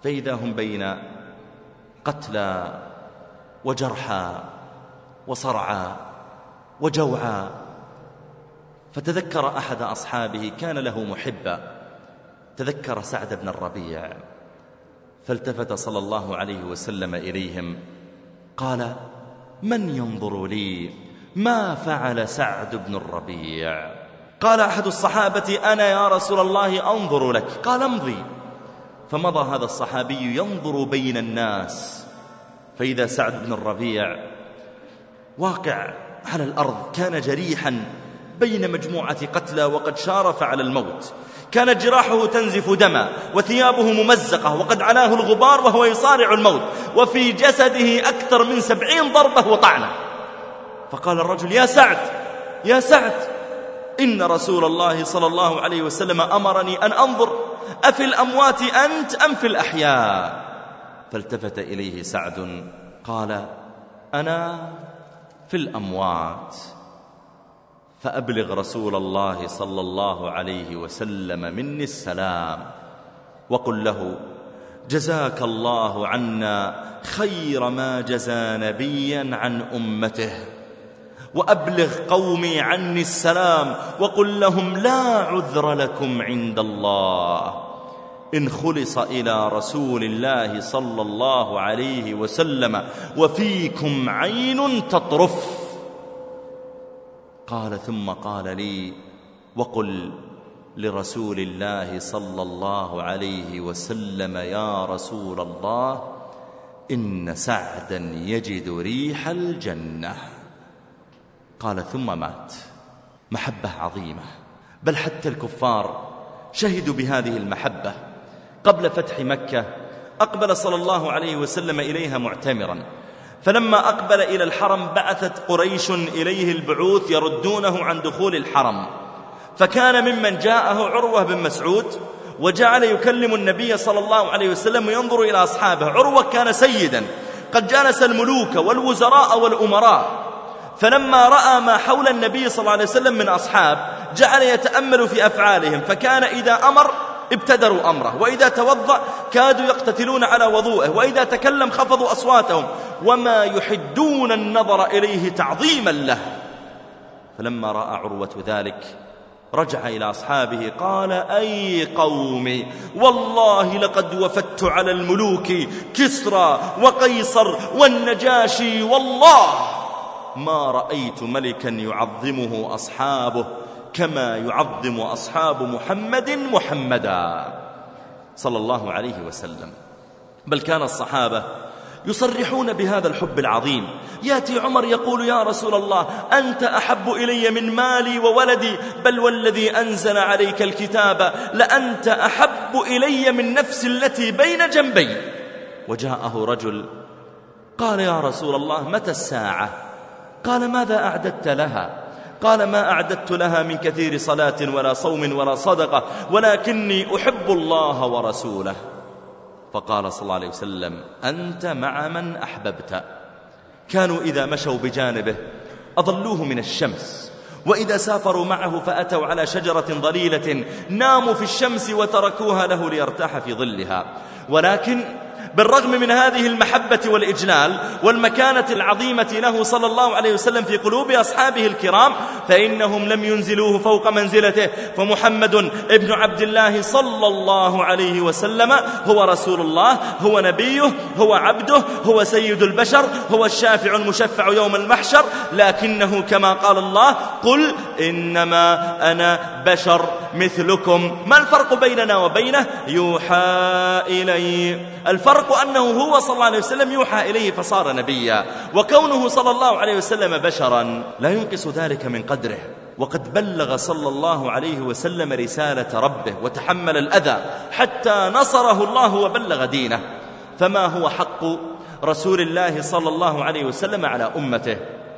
فإذا هم بين قتلى وجرحى وصرعى وجوعى. فتذكر أحد أصحابه كان له محبة، تذكر سعد بن الربيع، فالتفت صلى الله عليه وسلم إليهم قال: من ينظر لي؟ ما فعل سعد بن الربيع؟ قال أحد الصحابة: أنا يا رسول الله أنظر لك. قال: امضي. فمضى هذا الصحابي ينظر بين الناس، فإذا سعد بن الربيع واقع على الأرض، كان جريحا بين مجموعة قتلى وقد شارف على الموت، كانت جراحه تنزف دما وثيابه ممزقة وقد علاه الغبار وهو يصارع الموت، وفي جسده أكثر من سبعين ضربة وطعنة. فقال الرجل: يا سعد يا سعد، إن رسول الله صلى الله عليه وسلم أمرني أن أنظر أفي الأموات أنت أم في الأحياء؟ فالتفت إليه سعد قال: أنا في الأموات. فأبلغ رسول الله صلى الله عليه وسلم مني السلام، وقل له: جزاك الله عنا خير ما جزى نبيا عن أمته، وأبلغ قومي عني السلام، وقل لهم: لا عذر لكم عند الله إن خلص إلى رسول الله صلى الله عليه وسلم وفيكم عين تطرف. قال: ثم قال لي: وقل لرسول الله صلى الله عليه وسلم: يا رسول الله، إن سعدا يجد ريح الجنة. قال: ثم مات. محبة عظيمة، بل حتى الكفار شهدوا بهذه المحبة. قبل فتح مكة أقبل صلى الله عليه وسلم إليها معتمرا، فلما أقبل إلى الحرم بعثت قريش إليه البعوث يردونه عن دخول الحرم، فكان ممن جاءه عروة بن مسعود وجعل يكلم النبي صلى الله عليه وسلم وينظر إلى أصحابه. عروة كان سيدا قد جالس الملوك والوزراء والأمراء، فلما رأى ما حول النبي صلى الله عليه وسلم من أصحاب جعل يتأمل في أفعالهم، فكان إذا أمر ابتدروا أمره، وإذا توضأ كادوا يقتتلون على وضوءه، وإذا تكلم خفضوا أصواتهم، وما يحدون النظر إليه تعظيما له. فلما رأى عروة ذلك رجع إلى أصحابه قال: أي قومي، والله لقد وفدت على الملوك كسرى وقيصر والنجاشي، والله ما رأيت ملكا يعظمه أصحابه كما يعظم أصحاب محمد محمدا صلى الله عليه وسلم. بل كان الصحابة يصرحون بهذا الحب العظيم. يأتي عمر يقول: يا رسول الله، أنت أحب إلي من مالي وولدي، بل والذي أنزل عليك الكتاب لأنت أحب إلي من نفسي التي بين جنبي. وجاءه رجل قال: يا رسول الله، متى الساعة؟ قال: ماذا أعددت لها؟ قال: ما أعددت لها من كثير صلاة ولا صوم ولا صدقة، ولكني أحب الله ورسوله. فقال صلى الله عليه وسلم: أنت مع من أحببت. كانوا إذا مشوا بجانبه أضلوه من الشمس، وإذا سافروا معه فأتوا على شجرة ظليلة ناموا في الشمس وتركوها له ليرتاح في ظلها. ولكن بالرغم من هذه المحبة والإجلال والمكانة العظيمة له صلى الله عليه وسلم في قلوب أصحابه الكرام، فإنهم لم ينزلوه فوق منزلته. فمحمد ابن عبد الله صلى الله عليه وسلم هو رسول الله، هو نبيه، هو عبده، هو سيد البشر، هو الشافع المشفع يوم المحشر. لكنه كما قال الله: قل إنما أنا بشر مثلكم. ما الفرق بيننا وبينه؟ يوحى إلي. الفرق أنه هو صلى الله عليه وسلم يوحى إليه فصار نبيا، وكونه صلى الله عليه وسلم بشرا لا ينقص ذلك من قدره. وقد بلغ صلى الله عليه وسلم رسالة ربه وتحمل الأذى حتى نصره الله وبلغ دينه. فما هو حق رسول الله صلى الله عليه وسلم على أمته؟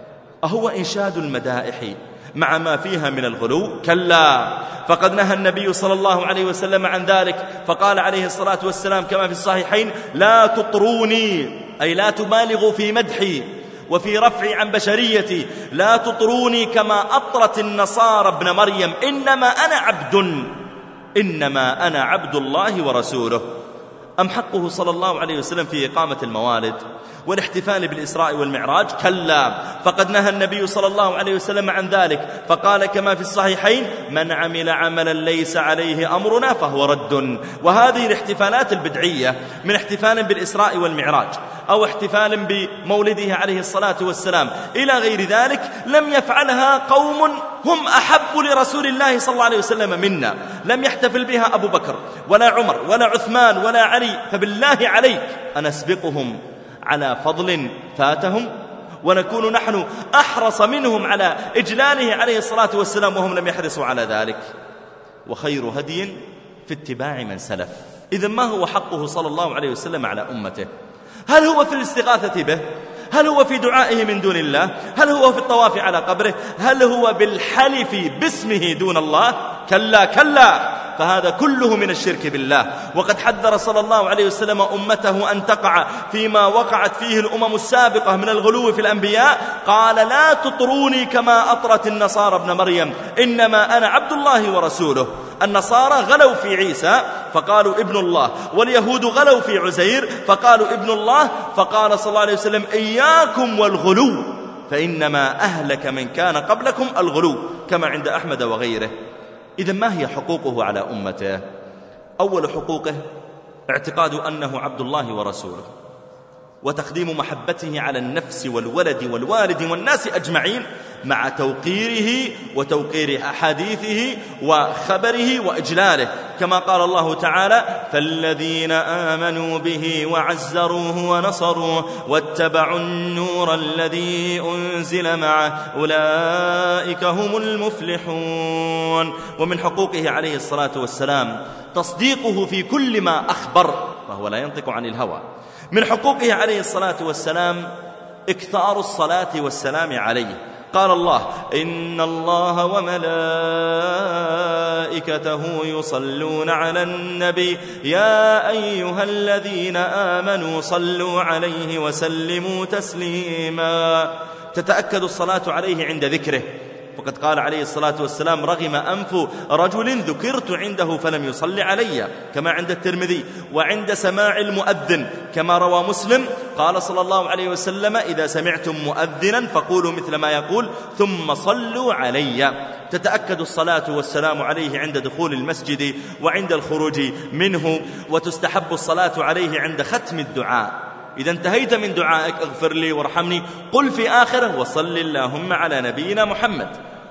أهو إنشاد المدائح مع ما فيها من الغلو؟ كلا، فقد نهى النبي صلى الله عليه وسلم عن ذلك، فقال عليه الصلاة والسلام كما في الصحيحين: لا تطروني، أي لا تبالغوا في مدحي وفي رفعي عن بشريتي، لا تطروني كما أطرت النصارى ابن مريم، إنما أنا عبد، إنما أنا عبد الله ورسوله. أم حقه صلى الله عليه وسلم في إقامة الموالد والاحتفال بالإسراء والمعراج؟ كلا، فقد نهى النبي صلى الله عليه وسلم عن ذلك، فقال كما في الصحيحين: من عمل عملا ليس عليه أمرنا فهو رد. وهذه الاحتفالات البدعية من احتفال بالإسراء والمعراج أو احتفال بمولده عليه الصلاة والسلام إلى غير ذلك لم يفعلها قوم هم أحب لرسول الله صلى الله عليه وسلم منا، لم يحتفل بها أبو بكر ولا عمر ولا عثمان ولا علي، فبالله عليك أنسبقهم على فضل فاتهم ونكون نحن أحرص منهم على إجلاله عليه الصلاة والسلام وهم لم يحرصوا على ذلك؟ وخير هدي في اتباع من سلف. إذن ما هو حقه صلى الله عليه وسلم على أمته؟ هل هو في الاستغاثة به؟ هل هو في دعائه من دون الله؟ هل هو في الطواف على قبره؟ هل هو بالحلف باسمه دون الله؟ كلا كلا، فهذا كله من الشرك بالله. وقد حذر صلى الله عليه وسلم أمته أن تقع فيما وقعت فيه الأمم السابقة من الغلو في الأنبياء. قال: لا تطروني كما أطرت النصارى ابن مريم، إنما أنا عبد الله ورسوله. النصارى غلوا في عيسى فقالوا ابن الله، واليهود غلوا في عزير فقالوا ابن الله، فقال صلى الله عليه وسلم: إياكم والغلو فإنما أهلك من كان قبلكم الغلو، كما عند أحمد وغيره. إذن ما هي حقوقه على أمته؟ أول حقوقه اعتقاد أنه عبد الله ورسوله، وتقديم محبته على النفس والولد والوالد والناس أجمعين، مع توقيره وتوقير أحاديثه وخبره وإجلاله، كما قال الله تعالى: فالذين آمنوا به وعزروه ونصروه واتبعوا النور الذي أنزل معه أولئك هم المفلحون. ومن حقوقه عليه الصلاة والسلام تصديقه في كل ما أخبر، فهو لا ينطق عن الهوى. من حقوقه عليه الصلاة والسلام إكثار الصلاة والسلام عليه. قال الله: إن الله وملائكته يصلون على النبي يا أيها الذين آمنوا صلوا عليه وسلموا تسليما. تتأكد الصلاة عليه عند ذكره، وقد قال عليه الصلاة والسلام: رغم أنف رجل ذكرت عنده فلم يصلي علي، كما عند الترمذي. وعند سماع المؤذن كما روى مسلم قال صلى الله عليه وسلم: إذا سمعتم مؤذنا فقولوا مثل ما يقول ثم صلوا علي. تتأكد الصلاة والسلام عليه عند دخول المسجد وعند الخروج منه، وتستحب الصلاة عليه عند ختم الدعاء. إذا انتهيت من دعائك اغفر لي وارحمني، قل في آخره: وصل اللهم على نبينا محمد.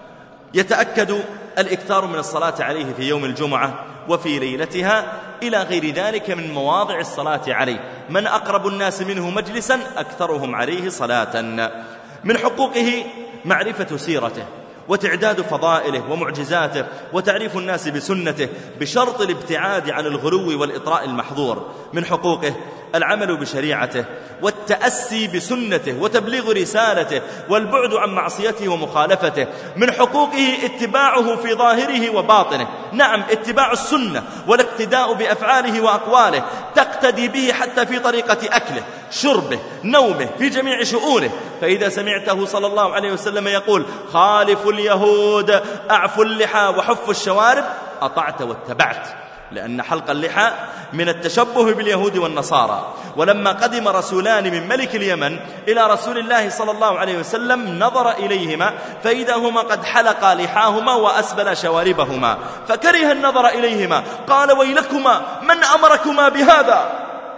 يتأكد الإكثار من الصلاة عليه في يوم الجمعة وفي ليلتها إلى غير ذلك من مواضع الصلاة عليه. من أقرب الناس منه مجلسا أكثرهم عليه صلاة. من حقوقه معرفة سيرته وتعداد فضائله ومعجزاته وتعريف الناس بسنته بشرط الابتعاد عن الغلو والإطراء المحظور. من حقوقه العمل بشريعته والتأسي بسنته وتبليغ رسالته والبعد عن معصيته ومخالفته. من حقوقه اتباعه في ظاهره وباطنه، نعم اتباع السنة والاقتداء بأفعاله وأقواله، تقتدي به حتى في طريقة أكله شربه نومه في جميع شؤونه. فإذا سمعته صلى الله عليه وسلم يقول: خالف اليهود أعفوا اللحى وحفوا الشوارب، أطعت واتبعت، لأن حلق اللحى من التشبه باليهود والنصارى. ولما قدم رسولان من ملك اليمن إلى رسول الله صلى الله عليه وسلم نظر إليهما فإذا هما قد حلقا لحاهما وأسبل شواربهما، فكره النظر إليهما، قال: ويلكما من أمركما بهذا؟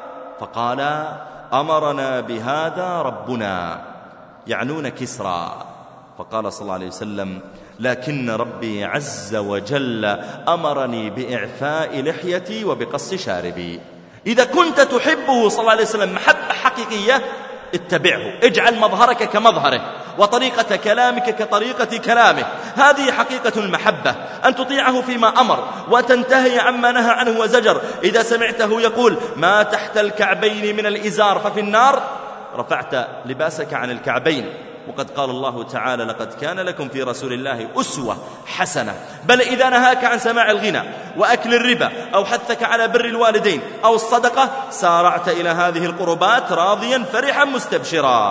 فقال: أمرنا بهذا ربنا، يعنون كسرى. فقال صلى الله عليه وسلم: لكن ربي عز وجل أمرني بإعفاء لحيتي وبقص شاربي. إذا كنت تحبه صلى الله عليه وسلم محبة حقيقية اتبعه، اجعل مظهرك كمظهره وطريقة كلامك كطريقة كلامه. هذه حقيقة المحبة، أن تطيعه فيما أمر وتنتهي عما نهى عنه وزجر. إذا سمعته يقول: ما تحت الكعبين من الإزار ففي النار، رفعت لباسك عن الكعبين. وقد قال الله تعالى: لقد كان لكم في رسول الله أسوة حسنة. بل إذا نهاك عن سماع الغنى وأكل الربا أو حثك على بر الوالدين أو الصدقة سارعت إلى هذه القربات راضيا فرحا مستبشرا.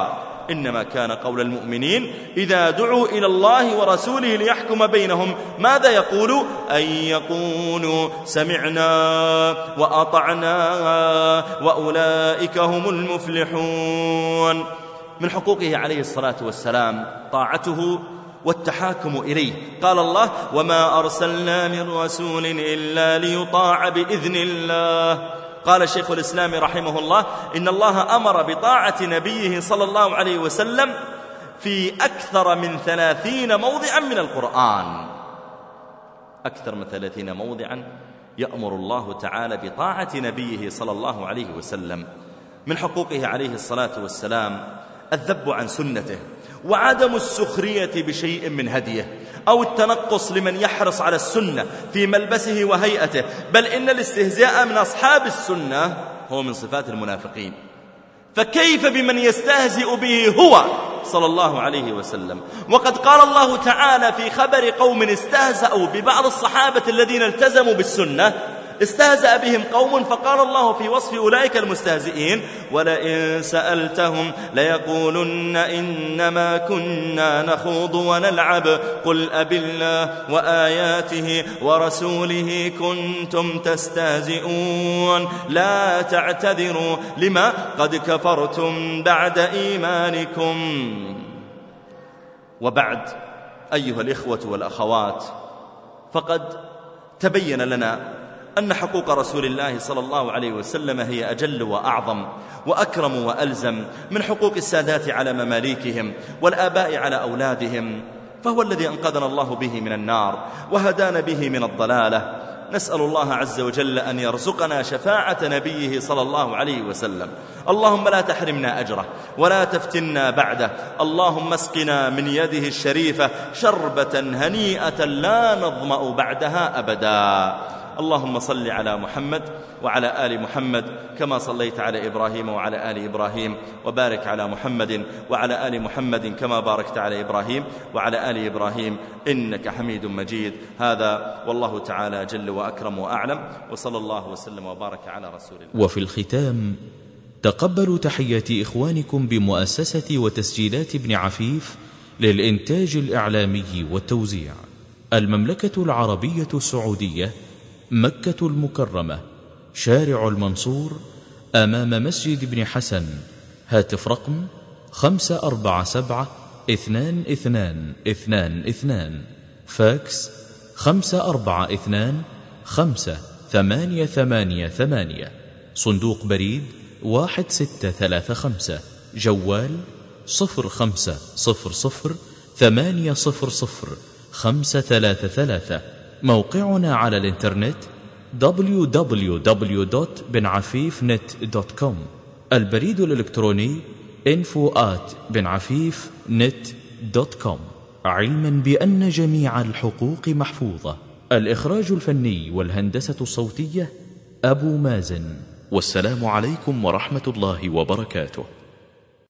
إنما كان قول المؤمنين إذا دعوا إلى الله ورسوله ليحكم بينهم ماذا يقولوا؟ أن يقولوا سمعنا وأطعنا وأولئك هم المفلحون. من حقوقه عليه الصلاة والسلام طاعته والتحاكم إليه. قال الله: وما أرسلنا من رسول إلا ليطاع بإذن الله. قال شيخ الإسلام رحمه الله: إن الله أمر بطاعة نبيه صلى الله عليه وسلم في أكثر من ثلاثين موضعا من القرآن. أكثر من ثلاثين موضعا يأمر الله تعالى بطاعة نبيه صلى الله عليه وسلم. من حقوقه عليه الصلاة والسلام الذب عن سنته، وعدم السخرية بشيء من هديه أو التنقص لمن يحرص على السنة في ملبسه وهيئته، بل إن الاستهزاء من أصحاب السنة هو من صفات المنافقين، فكيف بمن يستهزئ به هو صلى الله عليه وسلم؟ وقد قال الله تعالى في خبر قوم استهزأوا ببعض الصحابة الذين التزموا بالسنة، استهزأ بهم قوم فقال الله في وصف أولئك المستهزئين: ولئن سألتهم ليقولن إنما كنا نخوض ونلعب قل أبالله وآياته ورسوله كنتم تستهزئون لا تعتذروا لما قد كفرتم بعد إيمانكم. وبعد أيها الإخوة والأخوات، فقد تبين لنا أن حقوق رسول الله صلى الله عليه وسلم هي أجل وأعظم وأكرم وألزم من حقوق السادات على مماليكهم والآباء على أولادهم، فهو الذي أنقذنا الله به من النار وهدانا به من الضلالة. نسأل الله عز وجل أن يرزقنا شفاعة نبيه صلى الله عليه وسلم. اللهم لا تحرمنا أجره ولا تفتنا بعده. اللهم اسقنا من يده الشريفة شربة هنيئة لا نظمأ بعدها أبدا. اللهم صل على محمد وعلى آل محمد كما صليت على إبراهيم وعلى آل إبراهيم، وبارك على محمد وعلى آل محمد كما باركت على إبراهيم وعلى آل إبراهيم إنك حميد مجيد. هذا والله تعالى جل وأكرم وأعلم، وصلى الله وسلم وبارك على رسول الله. وفي الختام تقبلوا تحيات إخوانكم بمؤسسة وتسجيلات ابن عفيف للإنتاج الإعلامي والتوزيع، المملكة العربية السعودية، مكة المكرمة، شارع المنصور، أمام مسجد ابن حسن. هاتف رقم خمسة أربعة سبعة اثنان اثنان اثنان اثنان، فاكس خمسة أربعة اثنان خمسة ثمانية ثمانية ثمانية، صندوق بريد واحد ستة ثلاثة خمسة، جوال صفر خمسة صفر صفر ثمانية صفر صفر خمسة ثلاثة ثلاثة. موقعنا على الانترنت دبليو دبليو دبليو دوت بن عفيف نت دوت كوم. البريد الإلكتروني إنفو آت بن عفيف نت دوت كوم. علما بأن جميع الحقوق محفوظة. الإخراج الفني والهندسة الصوتية أبو مازن. والسلام عليكم ورحمة الله وبركاته.